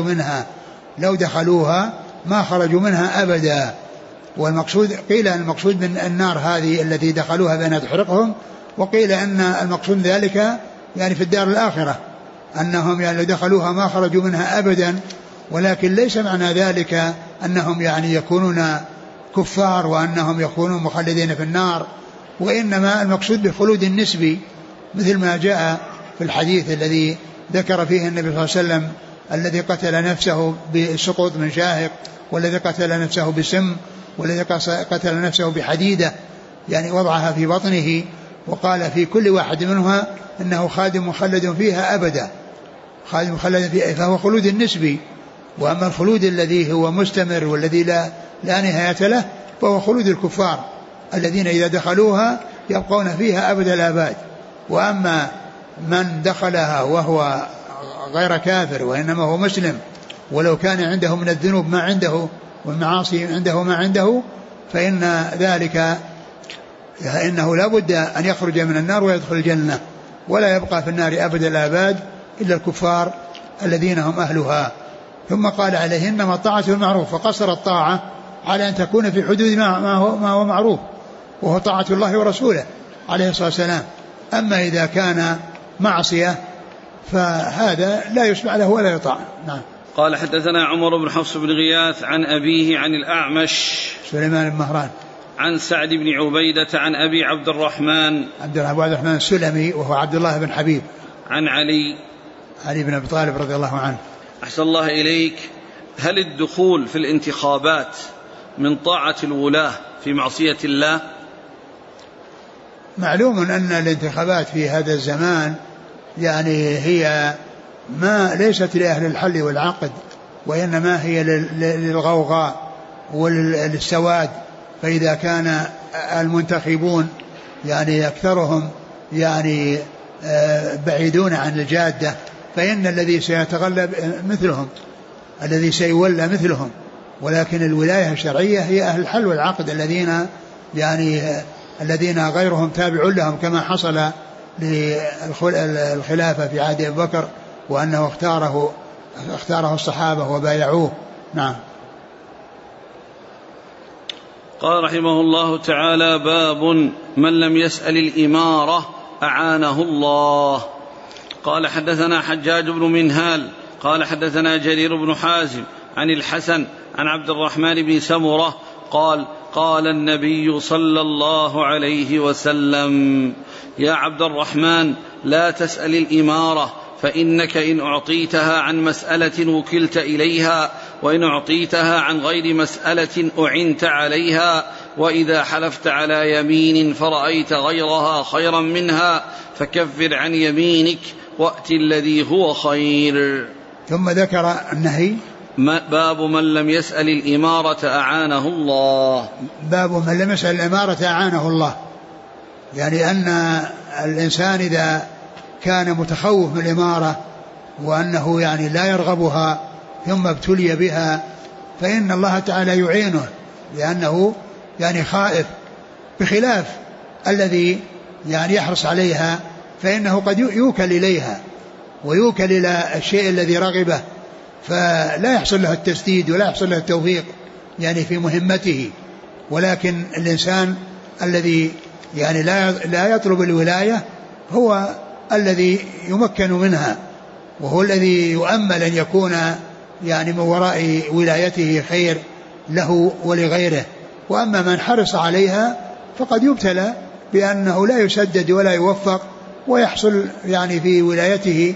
ما خرجوا منها أبدا. والمقصود قيل أن المقصود من النار هذه التي دخلوها بأنها تحرقهم، وقيل أن المقصود ذلك يعني في الدار الآخرة أنهم يعني لو دخلوها ما خرجوا منها أبدا، ولكن ليس معنى ذلك أنهم يعني يكونون كفار وأنهم يكونون مخلدين في النار، وإنما المقصود بخلود النسبي مثل ما جاء في الحديث الذي ذكر فيه النبي صلى الله عليه وسلم الذي قتل نفسه بسقوط من شاهق، والذي قتل نفسه بسم، والذي قتل نفسه بحديدة يعني وضعها في بطنه، وقال في كل واحد منها إنه خادم مخلد فيها أبدا، خادم مخلد فيها، فهو خلود النسبي. وأما الخلود الذي هو مستمر والذي لا نهاية له فهو خلود الكفار الذين إذا دخلوها يبقون فيها أبد الآباد. وأما من دخلها وهو غير كافر وإنما هو مسلم ولو كان عنده من الذنوب ما عنده والمعاصي عنده ما عنده فإن ذلك إنه لا بد أن يخرج من النار ويدخل الجنة، ولا يبقى في النار أبد الآباد إلا الكفار الذين هم أهلها. ثم قال عليه إنما الطاعة المعروف، فقصر الطاعة على أن تكون في حدود ما هو معروف، وهو طاعة الله ورسوله عليه الصلاة والسلام. أما إذا كان معصية فهذا لا يسمع له ولا يطاع. نعم. قال حدثنا عمر بن حفص بن غياث عن أبيه عن الأعمش سليمان بن مهران عن سعد بن عبيدة عن أبي عبد الرحمن عبد الرحمن السلمي وهو عبد الله بن حبيب عن علي بن أبي طالب رضي الله عنه. أحسن الله إليك. هل الدخول في الانتخابات من طاعة الولاة في معصية الله؟ معلوم أن الانتخابات في هذا الزمان يعني هي ما ليست لأهل الحل والعقد، وإنما هي للغوغاء وللسواد. فإذا كان المنتخبون يعني أكثرهم يعني بعيدون عن الجادة فإن الذي سيتغلب مثلهم، الذي سيولى مثلهم. ولكن الولاية الشرعية هي أهل الحل والعقد الذين غيرهم تابع لهم، كما حصل للخلافة في عهد أبي بكر وأنه اختاره الصحابة وبايعوه. نعم. قال رحمه الله تعالى: باب من لم يسأل الإمارة أعانه الله. قال حدثنا حجاج بن منهال قال حدثنا جرير بن حازم عن الحسن عن عبد الرحمن بن سمرة قال قال النبي صلى الله عليه وسلم: يا عبد الرحمن لا تسأل الإمارة، فإنك إن أعطيتها عن مسألة وكلت إليها، وإن أعطيتها عن غير مسألة أعنت عليها، وإذا حلفت على يمين فرأيت غيرها خيرا منها فكفر عن يمينك وأت الذي هو خير. ثم ذكر النهي. باب من لم يسأل الإمارة أعانه الله. باب من لم يسأل الإمارة أعانه الله، يعني أن الإنسان إذا كان متخوف من الإمارة وأنه يعني لا يرغبها ثم ابتلي بها فإن الله تعالى يعينه، لأنه يعني خائف، بخلاف الذي يعني يحرص عليها فإنه قد يوكل إليها ويوكل إلى الشيء الذي رغبه، فلا يحصل له التسديد ولا يحصل له التوفيق يعني في مهمته. ولكن الإنسان الذي يعني لا يطلب الولاية هو الذي يمكن منها، وهو الذي يؤمل أن يكون يعني من وراء ولايته خير له ولغيره. وأما من حرص عليها فقد يبتلى بأنه لا يسدد ولا يوفق، ويحصل يعني في ولايته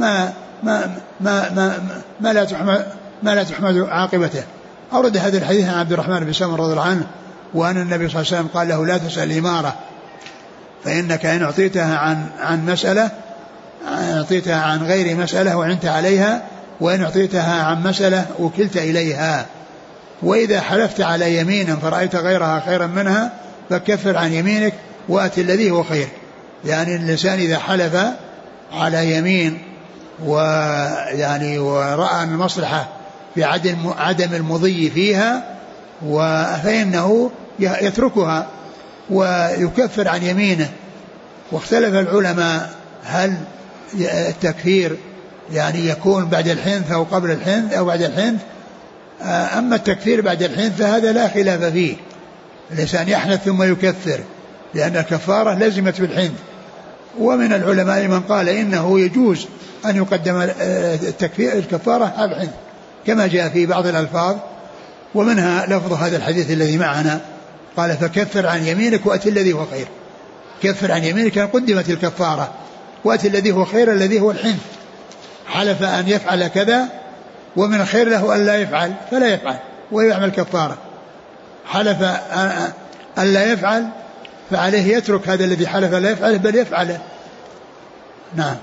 ما لا تحمد عاقبته. أورد هذا الحديث عن عبد الرحمن بن سمرة رضي الله عنه، وأن النبي صلى الله عليه وسلم قال له: لا تسأل الإمارة، فإنك إن أعطيتها عن مسألة أعطيتها عن غير مسألة وعنت عليها، وإن أعطيتها عن مسألة وكلت إليها، وإذا حلفت على يمين فرأيت غيرها خيرا منها فكفر عن يمينك وأت الذي هو خير. يعني الإنسان إذا حلف على يمين ويعني ورأى المصلحة في عدم المضي فيها فإنه يتركها ويكفر عن يمينه. واختلف العلماء هل التكفير يعني يكون بعد الحنث أو قبل الحنث أو بعد الحنث. أما التكفير بعد الحنث فهذا لا خلاف فيه، الإنسان يحنث ثم يكفر، لأن الكفارة لزمت بالحنث. ومن العلماء من قال إنه يجوز أن يقدم الكفارة على الحنث كما جاء في بعض الألفاظ، ومنها لفظ هذا الحديث الذي معنا، قال: فكفر عن يمينك وأت الذي هو خير. كفر عن يمينك قدمت الكفارة، وأت الذي هو خير الذي هو الحنث. حلف أن يفعل كذا ومن خير له أن لا يفعل فلا يفعل ويعمل كفارة. حلف أن لا يفعل فعليه يترك هذا الذي حلف لا يفعله بل يفعله. نعم.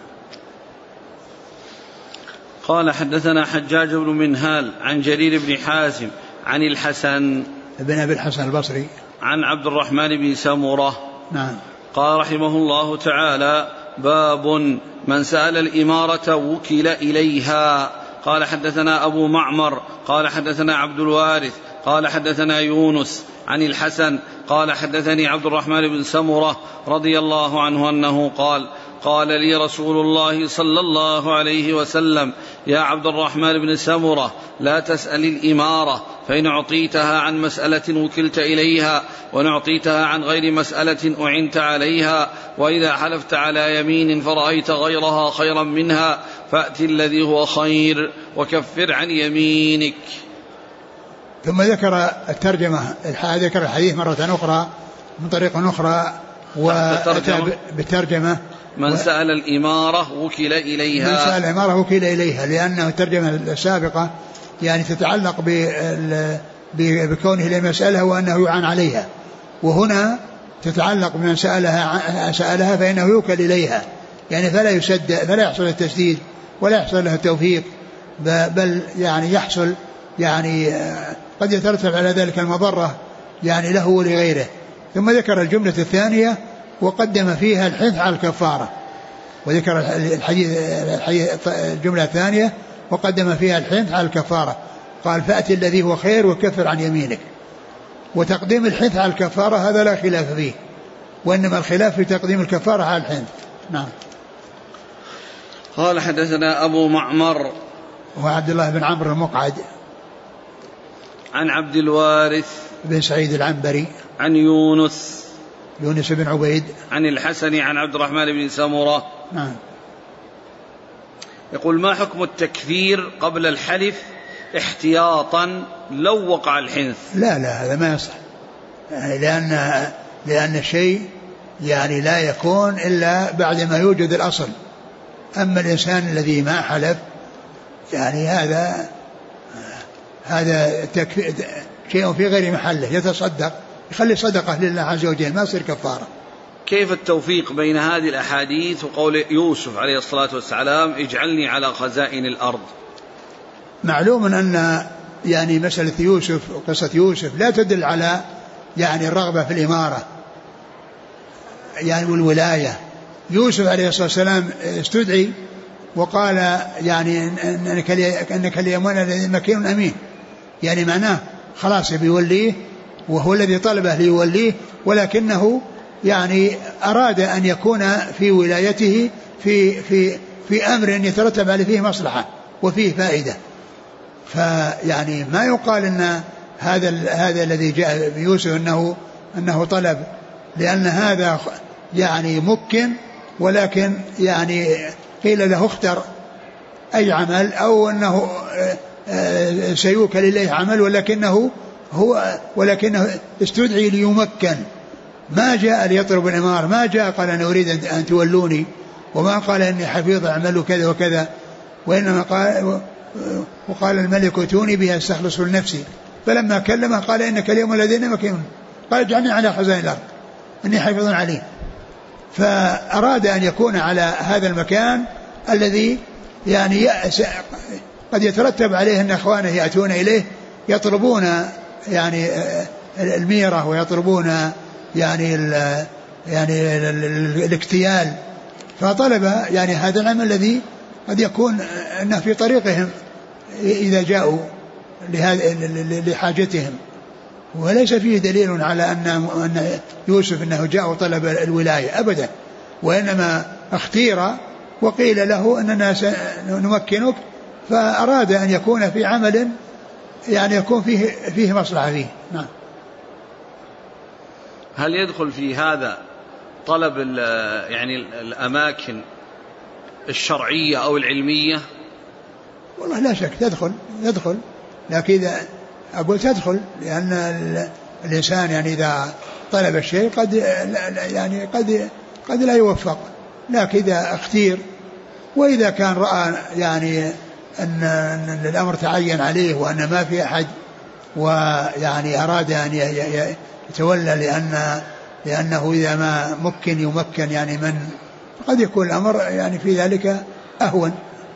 قال: حدثنا حجاج بن منهال عن جرير بن حازم عن الحسن بن أبي الحسن البصري عن عبد الرحمن بن سمرة. نعم. قال رحمه الله تعالى: باب من سأل الإمارة وكل إليها. قال: حدثنا أبو معمر قال حدثنا عبد الوارث قال حدثنا يونس عن الحسن قال: حدثني عبد الرحمن بن سمرة رضي الله عنه أنه قال: قال لي رسول الله صلى الله عليه وسلم: يا عبد الرحمن بن سمرة لا تسأل الإمارة، فإن أعطيتها عن مسألة وكلت إليها، وإن أعطيتها عن غير مسألة أعنت عليها، وإذا حلفت على يمين فرأيت غيرها خيرا منها فأت الذي هو خير وكفر عن يمينك. ثم ذكر الترجمة، ذكر الحديث مرة أخرى من طريق أخرى وبالترجمة: من سأل الإمارة وكل إليها. من سأل الإمارة وكل إليها، لأنه الترجمة السابقة يعني تتعلق بكونه لم يسألها وأنه يعان عليها، وهنا تتعلق بمن سألها فإنه يوكل إليها، يعني فلا يحصل التسديد ولا يحصل له التوفيق، بل يعني يحصل يعني قد يترتب على ذلك المضرة يعني له ولغيره. ثم ذكر الجملة الثانية وقدم فيها الحنث على الكفارة، وذكر الجملة الثانية وقدم فيها الحنث على الكفارة. قال: فأتي الذي هو خير وكفر عن يمينك. وتقديم الحنث على الكفارة هذا لا خلاف فيه، وإنما الخلاف في تقديم الكفارة على الحنث. نعم. قال: حدثنا أبو معمر وهو عبد الله بن عمرو المقعد عن عبد الوارث بن سعيد العنبري عن يونس بن عبيد عن الحسن عن عبد الرحمن بن سمرة. نعم. يقول: ما حكم التكفير قبل الحلف احتياطا لو وقع الحنث؟ لا هذا ما يصح، يعني لأن الشيء يعني لا يكون إلا بعد ما يوجد الأصل. أما الإنسان الذي ما حلف يعني هذا شيء في غير محله، يتصدق يخلي صدقة لله عز وجل ما يصير كفارة. كيف التوفيق بين هذه الأحاديث وقول يوسف عليه الصلاة والسلام اجعلني على خزائن الأرض؟ معلوم أن يعني مسألة يوسف وقصة يوسف لا تدل على يعني الرغبة في الإمارة يعني والولاية. يوسف عليه الصلاة والسلام استدعي وقال يعني أنك اليوم مكين أمين، يعني معناه خلاص بيوليه وهو الذي طلبه ليوليه، ولكنه يعني أراد أن يكون في ولايته في أمر يترتب عليه فيه مصلحة وفيه فائدة. فيعني ما يقال أن هذا الذي جاء بيوسف أنه طلب، لأن هذا يعني ممكن، ولكن يعني قيل له اختر أي عمل أو أنه سيوكل إليه عمل، ولكنه استدعي ليمكن، ما جاء ليطلب الإمارة، ما جاء قال أنا أريد أن تولوني، وما قال إني حفيظ أعمل كذا وكذا، وإنما وقال الملك ائتوني بها استخلص لنفسي، فلما كلمه قال إنك اليوم لدينا مكين، قال اجعلني على خزائن الأرض إني حفيظ عليم. فأراد أن يكون على هذا المكان الذي يعني قد يترتب عليه أن أخوانه يأتون إليه يطلبون يعني الميرة ويطلبون يعني الاكتيال، فطلب يعني هذا العمل الذي قد يكون أنه في طريقهم إذا جاءوا لحاجتهم، وليس فيه دليل على أن يوسف أنه جاء وطلب الولاية أبدا، وإنما اختير وقيل له أننا سنمكنك، فأراد أن يكون في عمل يعني يكون فيه مصلحة فيه. نعم. هل يدخل في هذا طلب يعني الأماكن الشرعية أو العلمية؟ والله لا شك يدخل، لكن إذا أقول تدخل لأن الإنسان يعني إذا طلب الشيء قد لا يوفق، لكن إذا اختير وإذا كان رأى يعني أن الأمر تعين عليه وأن ما في أحد ويعني أراد أن يتولى لأنه إذا ما يمكن يعني من قد يكون الأمر يعني في ذلك أهون.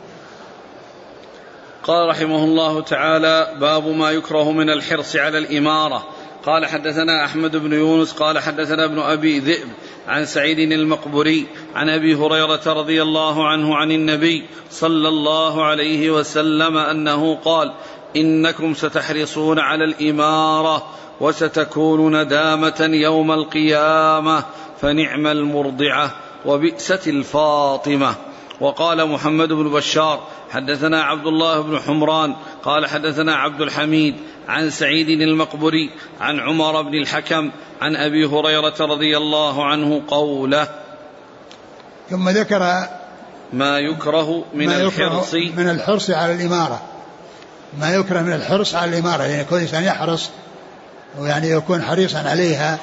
قال رحمه الله تعالى: باب ما يكره من الحرص على الإمارة. قال حدثنا أحمد بن يونس قال حدثنا ابن أبي ذئب عن سعيد المقبري عن أبي هريرة رضي الله عنه عن النبي صلى الله عليه وسلم أنه قال: إنكم ستحرصون على الإمارة وستكون ندامة يوم القيامة، فنعم المرضعة وبئست الفاطمة. وقال محمد بن بشار حدثنا عبد الله بن حمران قال حدثنا عبد الحميد عن سعيد المقبري عن عمر بن الحكم عن أبي هريرة رضي الله عنه قوله. ثم ذكر ما يكره من الحرص على الإمارة، ما يكره من الحرص على الإمارة، يعني كل إنسان يحرص ويعني يكون حريصا عليها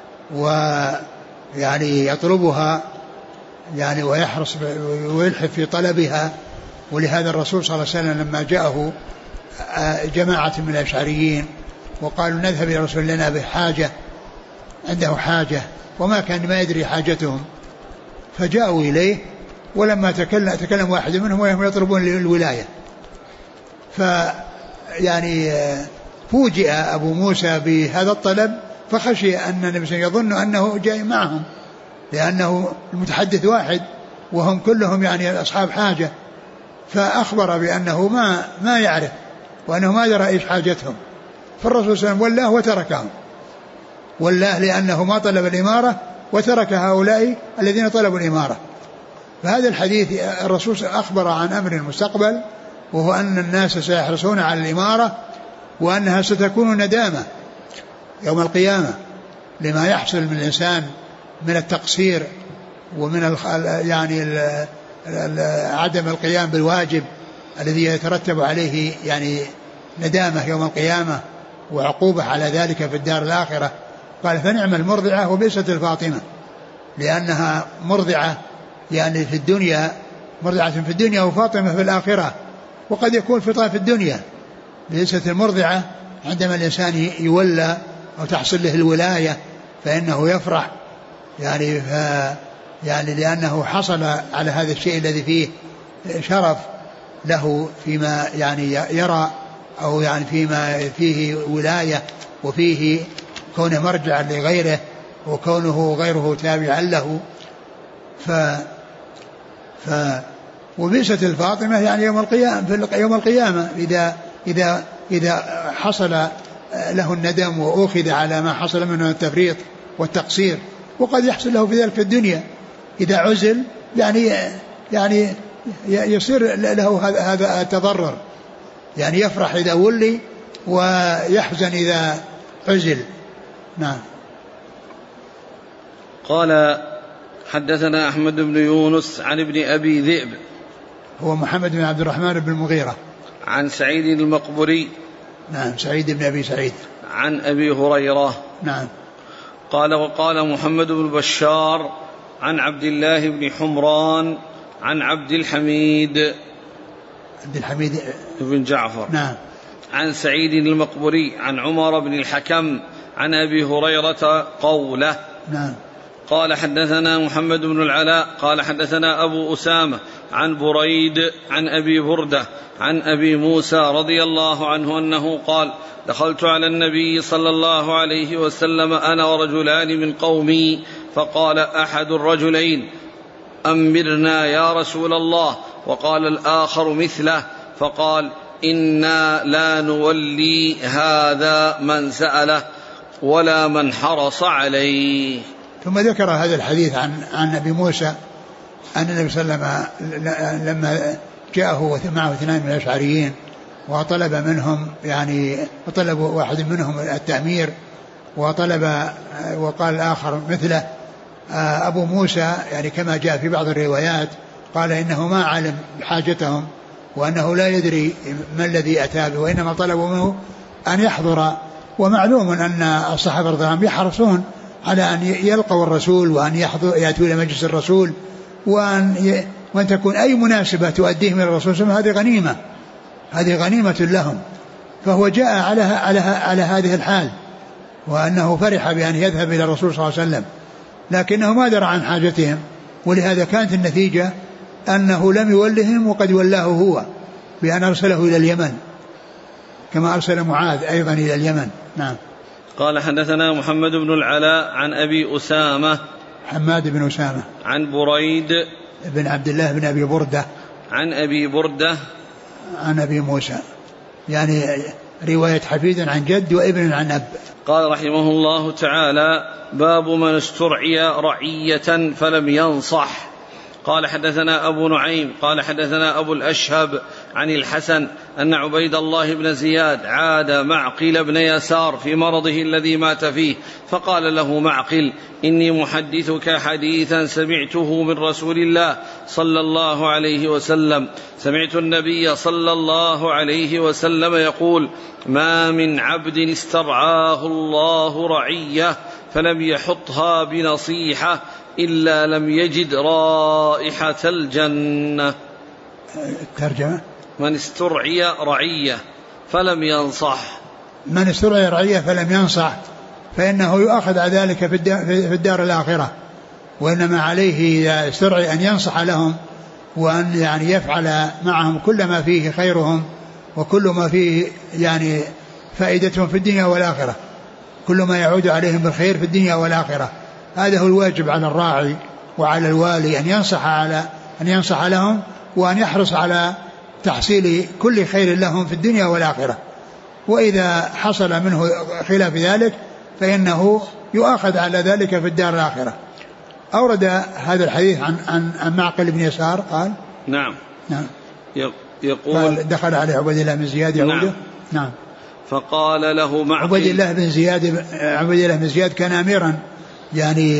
ويعني يطلبها يعني ويحرص ويلحف في طلبها. ولهذا الرسول صلى الله عليه وسلم لما جاءه جماعة من الأشعريين وقالوا نذهب إلى رسول لنا بحاجة، عنده حاجة وما كان ما يدري حاجتهم، فجاءوا إليه ولما تكلم واحد منهم وهم يطلبون الولاية، فيعني فوجئ أبو موسى بهذا الطلب فخشي أن النبي صلى الله عليه وسلم يظن أنه جاي معهم، لأنه المتحدث واحد وهم كلهم يعني أصحاب حاجة، فأخبر بأنه ما يعرف وأنه ما يرى إيش حاجتهم. فالرسول صلى الله عليه وسلم ولاه وتركهم، ولاه لأنه ما طلب الإمارة وترك هؤلاء الذين طلبوا الإمارة. فهذا الحديث الرسول أخبر عن أمر المستقبل، وهو أن الناس سيحرصون على الإمارة وأنها ستكون ندامة يوم القيامة لما يحصل من الإنسان من التقصير ومن يعني عدم القيام بالواجب الذي يترتب عليه يعني ندامة يوم القيامة وعقوبة على ذلك في الدار الآخرة. قال فنعم المرضعة وبئست الفاطمة، لأنها مرضعة يعني في الدنيا، مرضعة في الدنيا وفاطمة في الآخرة. وقد يكون فطام في الدنيا، بئست المرضعة عندما الإنسان يولى أو تحصل له الولاية فإنه يفرح يعني لأنه حصل على هذا الشيء الذي فيه شرف له فيما يعني يرى، أو يعني فيما فيه ولاية وفيه كونه مرجعا لغيره وكونه غيره تابعا له. وبئست الفاطمة يعني يوم القيامة إذا حصل له الندم وأخذ على ما حصل منه التفريط والتقصير. وقد يحصل له في ذلك في الدنيا إذا عزل يعني يصير له هذا التضرر، يعني يفرح إذا ولي ويحزن إذا عزل. نعم. قال حدثنا أحمد بن يونس عن ابن أبي ذئب، هو محمد بن عبد الرحمن بن المغيرة، عن سعيد المقبري، نعم سعيد بن أبي سعيد، عن أبي هريرة، نعم. قال وقال محمد بن بشار عن عبد الله بن حمران عن عبد الحميد بن جعفر، نعم، عن سعيد المقبري عن عمر بن الحكم عن أبي هريرة قوله، نعم. قال حدثنا محمد بن العلاء قال حدثنا أبو أسامة عن بريد عن أبي بردة عن أبي موسى رضي الله عنه أنه قال دخلت على النبي صلى الله عليه وسلم أنا ورجلان من قومي، فقال أحد الرجلين أمرنا يا رسول الله، وقال الآخر مثله، فقال إنا لا نولي هذا من سأله ولا من حرص عليه. ثم ذكر هذا الحديث عن أبي موسى أن النبي صلى الله عليه وسلم لما جاءه معه اثنان من الأشعريين وطلب منهم يعني وطلب واحد منهم التأمير وقال الآخر مثله، أبو موسى يعني كما جاء في بعض الروايات قال إنه ما علم حاجتهم وأنه لا يدري ما الذي أتى به، وإنما طلبوا منه أن يحضر. ومعلوم أن الصحابة رضي الله عنهم يحرصون على أن يلقوا الرسول وأن يأتوا إلى مجلس الرسول وأن تكون أي مناسبة تؤديهم إلى الرسول صلى الله عليه وسلم هذه غنيمة لهم. فهو جاء على هذه الحال، وأنه فرح بأن يذهب إلى الرسول صلى الله عليه وسلم، لكنه ما درى عن حاجتهم، ولهذا كانت النتيجة أنه لم يولهم وقد ولاه هو بأن أرسله إلى اليمن كما أرسل معاذ أيضا إلى اليمن. نعم. قال حدثنا محمد بن العلاء عن أبي أسامة، حماد بن أسامة، عن بريد بن عبد الله بن أبي بردة، عن أبي بردة عن أبي موسى، يعني رواية حفيد عن جد وابن عن أب. قال رحمه الله تعالى باب من استرعي رعية فلم ينصح. قال حدثنا أبو نعيم قال حدثنا أبو الأشهب عن الحسن أن عبيد الله بن زياد عاد معقل بن يسار في مرضه الذي مات فيه، فقال له معقل إني محدثك حديثا سمعته من رسول الله صلى الله عليه وسلم، سمعت النبي صلى الله عليه وسلم يقول ما من عبد استرعاه الله رعية فلم يحطها بنصيحة إلا لم يجد رائحة الجنة. ترجمة: من استرعي رعية فلم ينصح. من استرعي رعية فلم ينصح فإنه يؤخذ على ذلك في الدار الآخرة، وإنما عليه إذا استرعي أن ينصح لهم وأن يعني يفعل معهم كل ما فيه خيرهم وكل ما فيه يعني فائدتهم في الدنيا والآخرة، كل ما يعود عليهم بالخير في الدنيا والآخرة. هذا هو الواجب على الراعي وعلى الوالي أن ينصح لهم وأن يحرص على تحصيل كل خير لهم في الدنيا والآخرة. وإذا حصل منه خلاف ذلك فإنه يؤخذ على ذلك في الدار الآخرة. أورد هذا الحديث عن معقل بن يسار قال نعم يقول قال دخل عليه عبيد الله بن زياد يعوده. نعم. فقال له معقل عبيد الله بن زياد كان أميرا يعني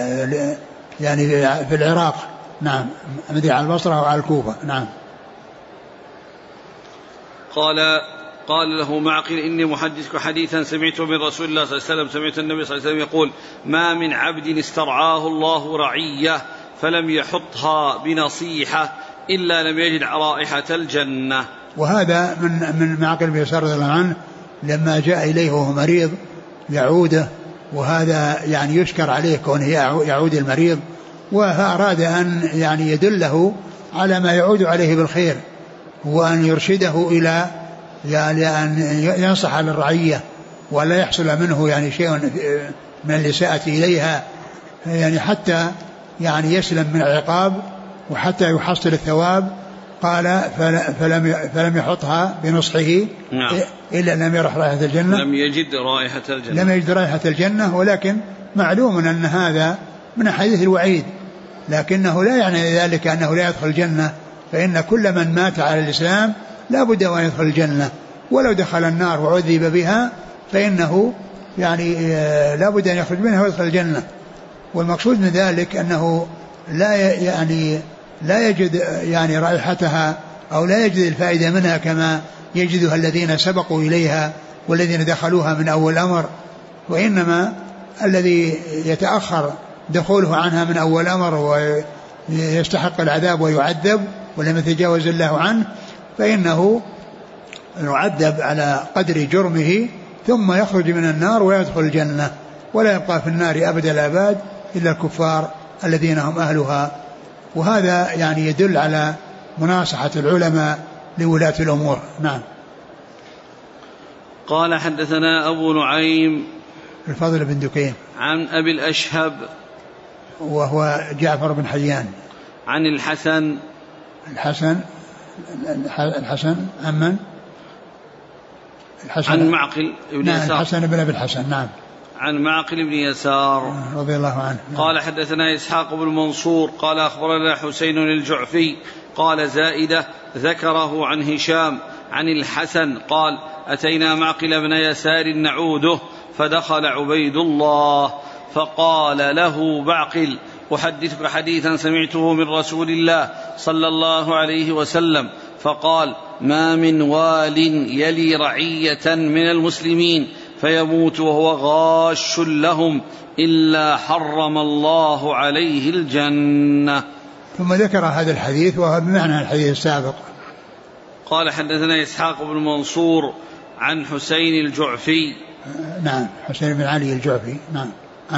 في العراق. نعم. مدري على البصرة وعلى الكوفة. نعم. قال قال له معقل إني محدثك حديثا سمعته من رسول الله صلى الله عليه وسلم. سمعت النبي صلى الله عليه وسلم يقول ما من عبد استرعاه الله رعية فلم يحطها بنصيحة إلا لم يجد رائحة الجنة. وهذا من معقل بن يسار رضي الله عنه لما جاء إليه وهو مريض يعوده، وهذا يعني يشكر عليه كونه يعود المريض، وأراد أن يعني يدله على ما يعود عليه بالخير، وأن يرشده إلى يعني أن ينصح للرعية ولا يحصل منه يعني شيء من الإساءة إليها، يعني حتى يعني يسلم من العقاب وحتى يحصل الثواب. قال فلم يحطها بنصحه إلا لم يرح رائحة الجنة، لم يجد رائحة الجنة. ولكن معلوم أن هذا من حديث الوعيد، لكنه لا يعني ذلك أنه لا يدخل الجنة، فإن كل من مات على الإسلام لا بد أن يدخل الجنة، ولو دخل النار وعذب بها فإنه يعني لا بد أن يخرج منها ويدخل الجنة. والمقصود من ذلك أنه لا يجد يعني رائحتها أو لا يجد الفائدة منها كما يجدها الذين سبقوا إليها والذين دخلوها من أول الأمر، وإنما الذي يتأخر دخوله عنها من أول الأمر ويستحق العذاب ويعذب ولم يتجاوز الله عنه فإنه يعذب على قدر جرمه ثم يخرج من النار ويدخل الجنة، ولا يبقى في النار أبد الآباد إلا الكفار الذين هم أهلها. وهذا يعني يدل على مناصحة العلماء لولاة الأمور. نعم. قال حدثنا أبو نعيم الفضل بن دكين عن أبي الأشهب وهو جعفر بن حيان عن الحسن عمن عن معقل بن يسار. الحسن بن أبي الحسن. نعم. عن معقل بن يسار رضي الله عنه. قال حدثنا إسحاق بن منصور قال أخبرنا حسين الجعفي قال زائدة ذكره عن هشام عن الحسن قال أتينا معقل بن يسار نعوده فدخل عبيد الله فقال له معقل أحدثك حديثا سمعته من رسول الله صلى الله عليه وسلم فقال ما من وال يلي رعية من المسلمين فيموت وهو غاش لهم إلا حرم الله عليه الجنة. ثم ذكر هذا الحديث وهو بمعنى الحديث السابق. قال حدثنا إسحاق بن منصور عن حسين الجعفي. نعم حسين بن علي الجعفي. نعم.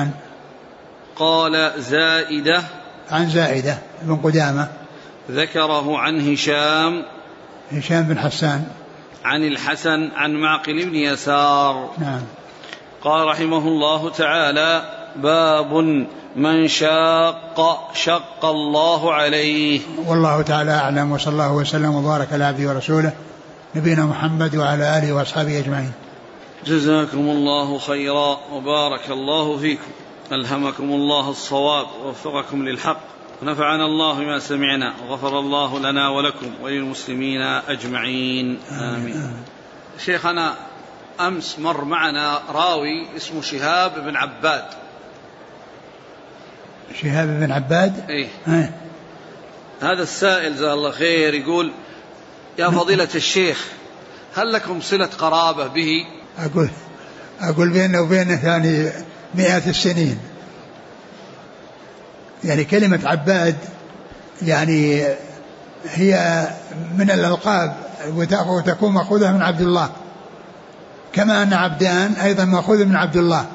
قال زائدة عن زائدة بن قدامة ذكره عن هشام بن حسان عن الحسن عن معقل بن يسار. نعم. قال رحمه الله تعالى باب من شق الله عليه. والله تعالى أعلم، وصلى الله وسلم وبارك على عبده ورسوله نبينا محمد وعلى آله وأصحابه أجمعين. جزاكم الله خيرا وبارك الله فيكم، ألهمكم الله الصواب ووفقكم للحق، ونفعنا الله ما سمعنا، وغفر الله لنا ولكم وللمسلمين أجمعين آمين. شيخنا أمس مر معنا راوي اسمه شهاب بن عباد. شهاب بن عباد؟ إيه؟ هذا السائل جزاه الله خير يقول يا فضيلة الشيخ هل لكم صلة قرابة به؟ أقول بيننا وبينه يعني 100 السنين. يعني كلمة عباد يعني هي من الألقاب وتكون مأخوذة من عبد الله، كما أن عبدان أيضا مأخوذ من عبد الله.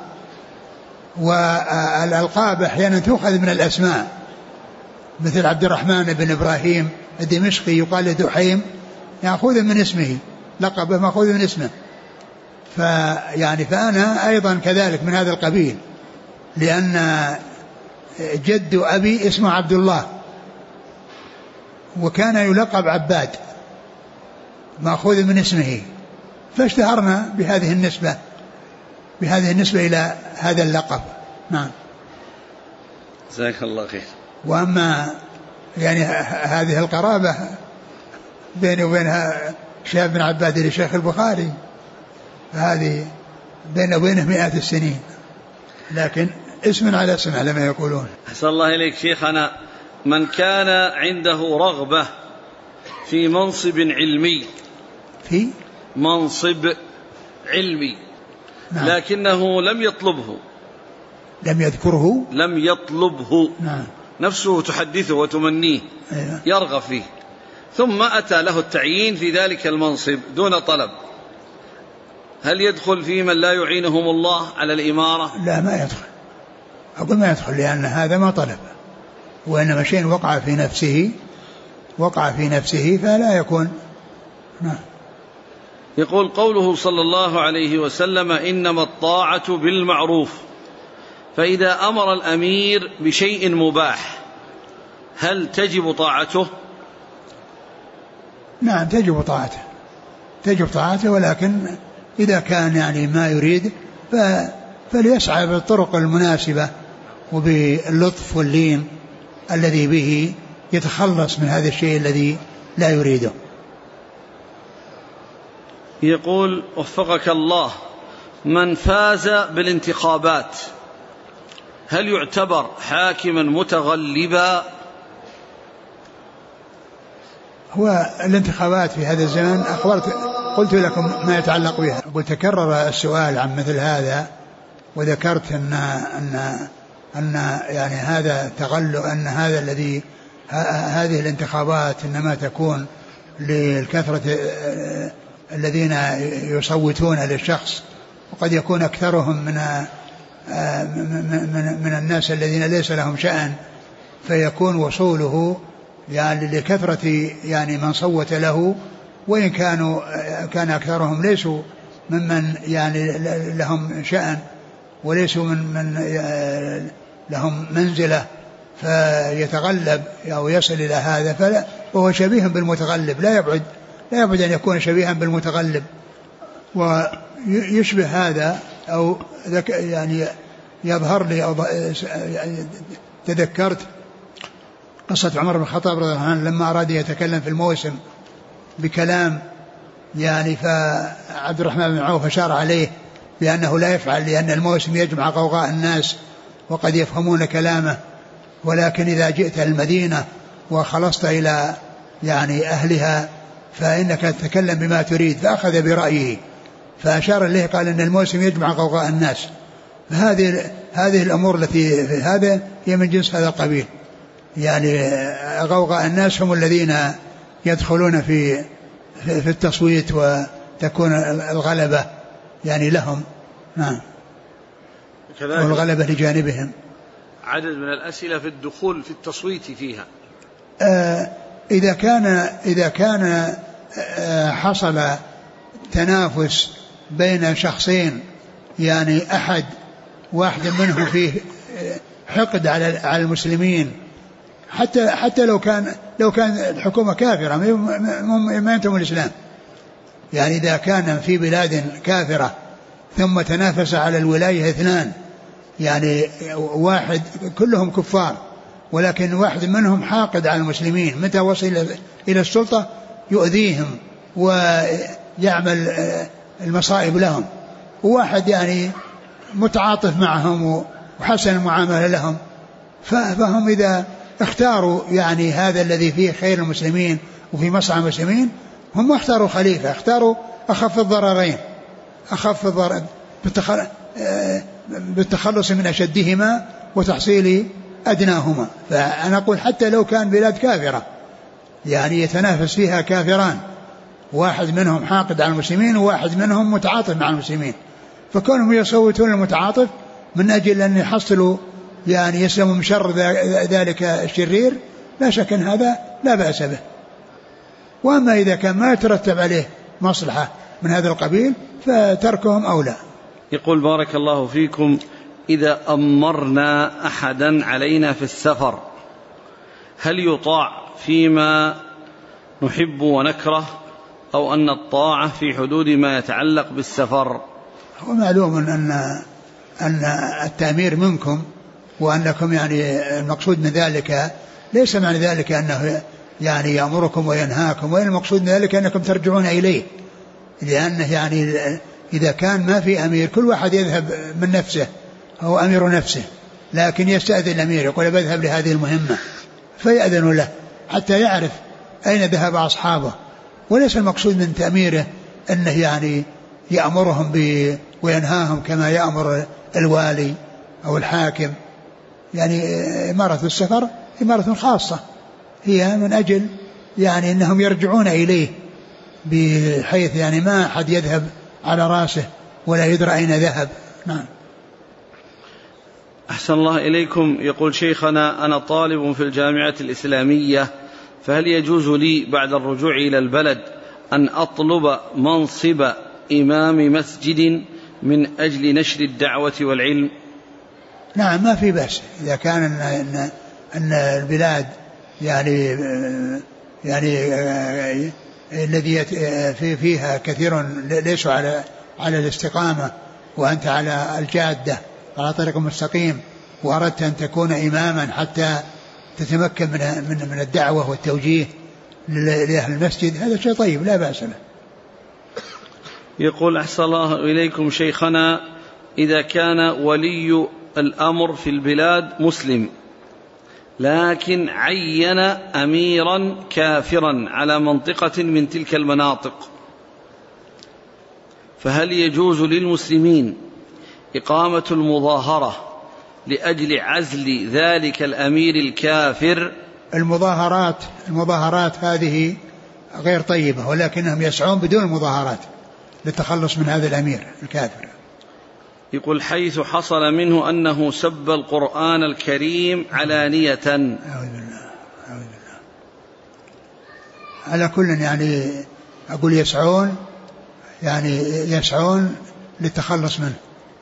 والألقاب أحيانا تؤخذ من الأسماء، مثل عبد الرحمن بن إبراهيم الدمشقي يقال دحيم، يأخذ من اسمه، لقبه مأخوذ من اسمه. فأنا أيضا كذلك من هذا القبيل، لأن جد أبي اسمه عبد الله وكان يلقب عباد مأخوذ من اسمه، فاشتهرنا بهذه النسبة إلى هذا اللقب. نعم. جزاك الله خير. وأما يعني هذه القرابة بيني وبينها شهاب بن عباد لشيخ البخاري، هذه بينه وبينه 100 السنين، لكن اسم على اسم على ما يقولون. أحسن الله إليك شيخنا. من كان عنده رغبة في منصب علمي منصب علمي لكنه لم يطلبه، لم يذكره، لم يطلبه، نفسه تحدثه وتمنيه، يرغب فيه، ثم أتى له التعيين في ذلك المنصب دون طلب، هل يدخل في من لا يعينهم الله على الإمارة؟ لا، ما يدخل، أقول ما يدخل، لأن هذا ما طلب، وإنما شيء وقع في نفسه فلا يكون. يقول قوله صلى الله عليه وسلم إنما الطاعة بالمعروف، فإذا أمر الأمير بشيء مباح هل تجب طاعته؟ نعم، تجب طاعته، ولكن إذا كان يعني ما يريد فليسعى بالطرق المناسبة وباللطف واللين الذي به يتخلص من هذا الشيء الذي لا يريده. يقول وفقك الله، من فاز بالانتخابات هل يعتبر حاكما متغلبا؟ هو الانتخابات في هذا الزمن قلت لكم ما يتعلق بها، قلت تكرر السؤال عن مثل هذا، وذكرت أن يعني هذا تغلب، أن هذا الذي هذه الانتخابات إنما تكون للكثرة الذين يصوتون للشخص، وقد يكون أكثرهم من الناس الذين ليس لهم شأن، فيكون وصوله يعني لكثرة يعني من صوت له، وإن كان أكثرهم ليسوا ممن يعني لهم شأن وليسوا من لهم منزلة، فيتغلب أو يصل إلى هذا، فهو شبيه بالمتغلب، لا يبعد أن يكون شبيها بالمتغلب. ويشبه هذا أو يعني يظهر لي أو تذكرت قصة عمر بن الخطاب رضي الله عنه لما أراد يتكلم في الموسم بكلام يعني، فعبد الرحمن بن عوف أشار عليه بأنه لا يفعل، لأن الموسم يجمع غوغاء الناس وقد يفهمون كلامه، ولكن إذا جئت المدينة وخلصت إلى يعني أهلها فإنك تتكلم بما تريد، فأخذ برأيه فأشار إليه قال إن الموسم يجمع غوغاء الناس. هذه الأمور التي في هذا هي من جنس هذا القبيل، يعني غوغاء الناس هم الذين يدخلون في التصويت وتكون الغلبة يعني لهم، نعم، والغلبة لجانبهم. عدد من الأسئلة في الدخول في التصويت فيها، إذا كان حصل تنافس بين شخصين، يعني واحد منه فيه حقد على المسلمين، حتى لو كان الحكومة كافرة ما ينتمي الإسلام، يعني إذا كان في بلاد كافرة ثم تنافس على الولاية اثنان، يعني واحد كلهم كفار ولكن واحد منهم حاقد على المسلمين، متى وصل إلى السلطة يؤذيهم ويعمل المصائب لهم، وواحد يعني متعاطف معهم وحسن المعاملة لهم، فهم إذا اختاروا يعني هذا الذي فيه خير المسلمين وفي مصلحة المسلمين، هم اختاروا خليفة، اختاروا أخف الضررين، أخف الضرر بالتخلص من أشدهما وتحصيل أدناهما. فأنا أقول حتى لو كان بلاد كافرة يعني يتنافس فيها كافران، واحد منهم حاقد على المسلمين وواحد منهم متعاطف مع المسلمين، فكونهم يصوتون المتعاطف من أجل أن يحصلوا يعني يسلموا من شر ذلك الشرير، لا شك أن هذا لا بأس به. وأما إذا كان ما يترتب عليه مصلحة من هذا القبيل فتركهم أولى. يقول بارك الله فيكم، إذا أمرنا أحدا علينا في السفر هل يطاع فيما نحب ونكره، أو أن الطاعة في حدود ما يتعلق بالسفر؟ هو معلوم أن التأمير منكم وأنكم يعني المقصود من ذلك ليس معنى ذلك أنه يعني يأمركم وينهاكم، وإن المقصود من ذلك أنكم ترجعون إليه، لأنه يعني إذا كان ما في أمير كل واحد يذهب من نفسه، هو أمير نفسه، لكن يستأذن الأمير يقول بذهب لهذه المهمة فيأذن له حتى يعرف أين ذهب أصحابه، وليس المقصود من تأميره أنه يعني يأمرهم وينهاهم كما يأمر الوالي أو الحاكم. يعني إمارة السفر إمارة خاصة، هي من أجل يعني أنهم يرجعون إليه، بحيث يعني ما أحد يذهب على رأسه ولا يدرى أين ذهب. نعم. أحسن الله إليكم. يقول شيخنا: أنا طالب في الجامعة الإسلامية، فهل يجوز لي بعد الرجوع إلى البلد أن أطلب منصب إمام مسجد من أجل نشر الدعوة والعلم؟ نعم، ما في بأس إذا كان أن البلاد يعني الذي فيها كثير ليسوا على الاستقامة، وأنت على الجادة على طريق مستقيم، وأردت أن تكون إماما حتى تتمكن من الدعوة والتوجيه لأهل المسجد، هذا شيء طيب لا بأس له. يقول: أحسن الله إليكم شيخنا، إذا كان ولي الأمر في البلاد مسلم لكن عين أميرا كافرا على منطقة من تلك المناطق، فهل يجوز للمسلمين إقامة المظاهرة لأجل عزل ذلك الأمير الكافر؟ المظاهرات هذه غير طيبة، ولكنهم يسعون بدون المظاهرات للتخلص من هذا الأمير الكافر. يقول: حيث حصل منه أنه سب القرآن الكريم علانية. أعوذ بالله. على كل يعني أقول يسعون للتخلص منه،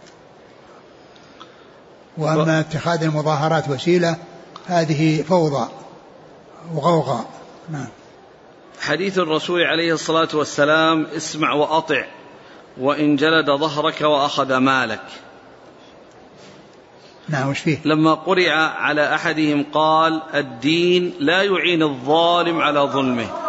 وأما اتخاذ المظاهرات وسيلة هذه فوضى وغوغاء. نعم. حديث الرسول عليه الصلاة والسلام: اسمع وأطع وإن جلد ظهرك وأخذ مالك. نعم. وش فيه؟ لما قرئ على أحدهم قال: الدين لا يعين الظالم على ظلمه.